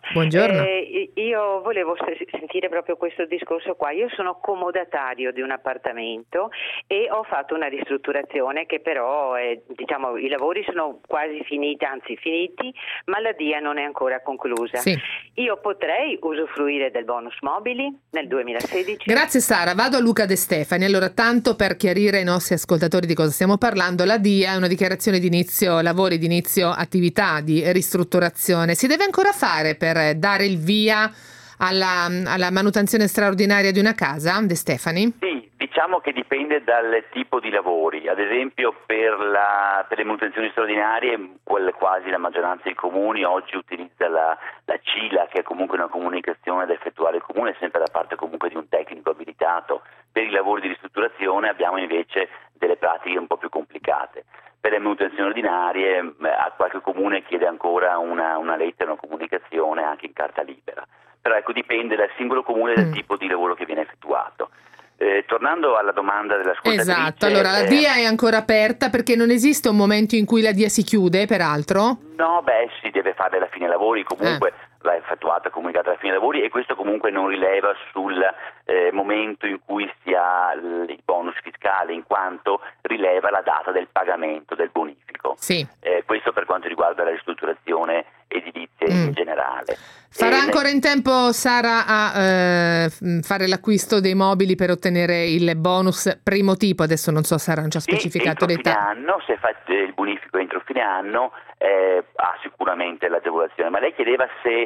Io volevo sentire proprio questo discorso qua. Io sono comodatario di un appartamento e ho fatto una ristrutturazione che però diciamo i lavori sono quasi finiti, anzi finiti, ma la DIA non è ancora conclusa. Sì. Io potrei usufruire del bonus mobili nel 2016? Grazie Sara, vado a Luca De Stefani. Allora, tanto per chiarire ai nostri ascoltatori di cosa stiamo parlando, la DIA è una dichiarazione di inizio lavori, di inizio attività di ristrutturazione. Si deve ancora fare per dare il via alla manutenzione straordinaria di una casa, De Stefani? Sì, diciamo che dipende dal tipo di lavori. Ad esempio per le manutenzioni straordinarie, quasi la maggioranza dei comuni oggi utilizza la CILA, che è comunque una comunicazione da effettuare il comune, sempre da parte comunque di un tecnico abilitato. Per i lavori di ristrutturazione abbiamo invece delle pratiche un po' più complicate. Per le manutenzioni ordinarie a qualche comune chiede ancora una lettera, una comunicazione anche in carta libera. Però ecco, dipende dal singolo comune e dal tipo di lavoro che viene effettuato. Tornando alla domanda dell'ascoltatrice... Esatto, allora la DIA è ancora aperta perché non esiste un momento in cui la DIA si chiude, peraltro? No, si deve fare alla fine lavori, comunque va effettuata, comunicata alla fine lavori, e questo comunque non rileva sul momento in cui si ha il bonus fiscale, in quanto rileva la data del pagamento del bonifico. Sì. Questo per quanto riguarda la ristrutturazione edilizia in generale. Farà ancora in tempo Sara a fare l'acquisto dei mobili per ottenere il bonus primo tipo? Adesso non so, Sara non ci ha specificato l'età. Fine anno, se fa il bonifico entro fine anno ha sicuramente l'agevolazione, ma lei chiedeva se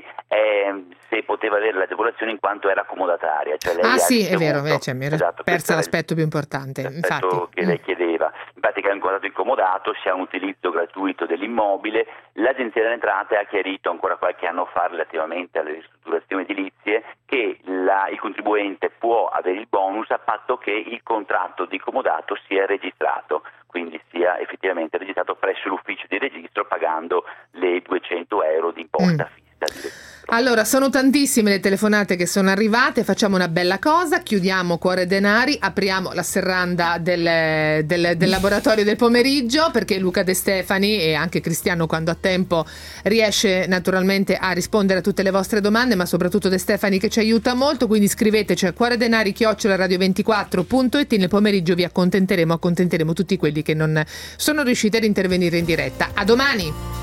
poteva avere l'agevolazione in quanto era accomodataria. Cioè lei sì, è vero, mi ero persa l'aspetto più importante. L'aspetto che lei chiedeva. In pratica è un contratto incomodato, si ha un utilizzo gratuito dell'immobile. L'Agenzia delle Entrate ha chiarito ancora qualche anno fa relativamente alle ristrutturazioni edilizie che il contribuente può avere il bonus a patto che il contratto di comodato sia registrato, quindi sia effettivamente registrato presso l'ufficio di registro pagando le 200 euro di imposta fissa. Allora, sono tantissime le telefonate che sono arrivate, facciamo una bella cosa, chiudiamo Cuore Denari, apriamo la serranda del laboratorio del pomeriggio, perché Luca De Stefani e anche Cristiano, quando ha tempo, riesce naturalmente a rispondere a tutte le vostre domande, ma soprattutto De Stefani che ci aiuta molto, quindi scriveteci a cuoredenari@radio24.it. nel pomeriggio vi accontenteremo tutti quelli che non sono riusciti ad intervenire in diretta. A domani!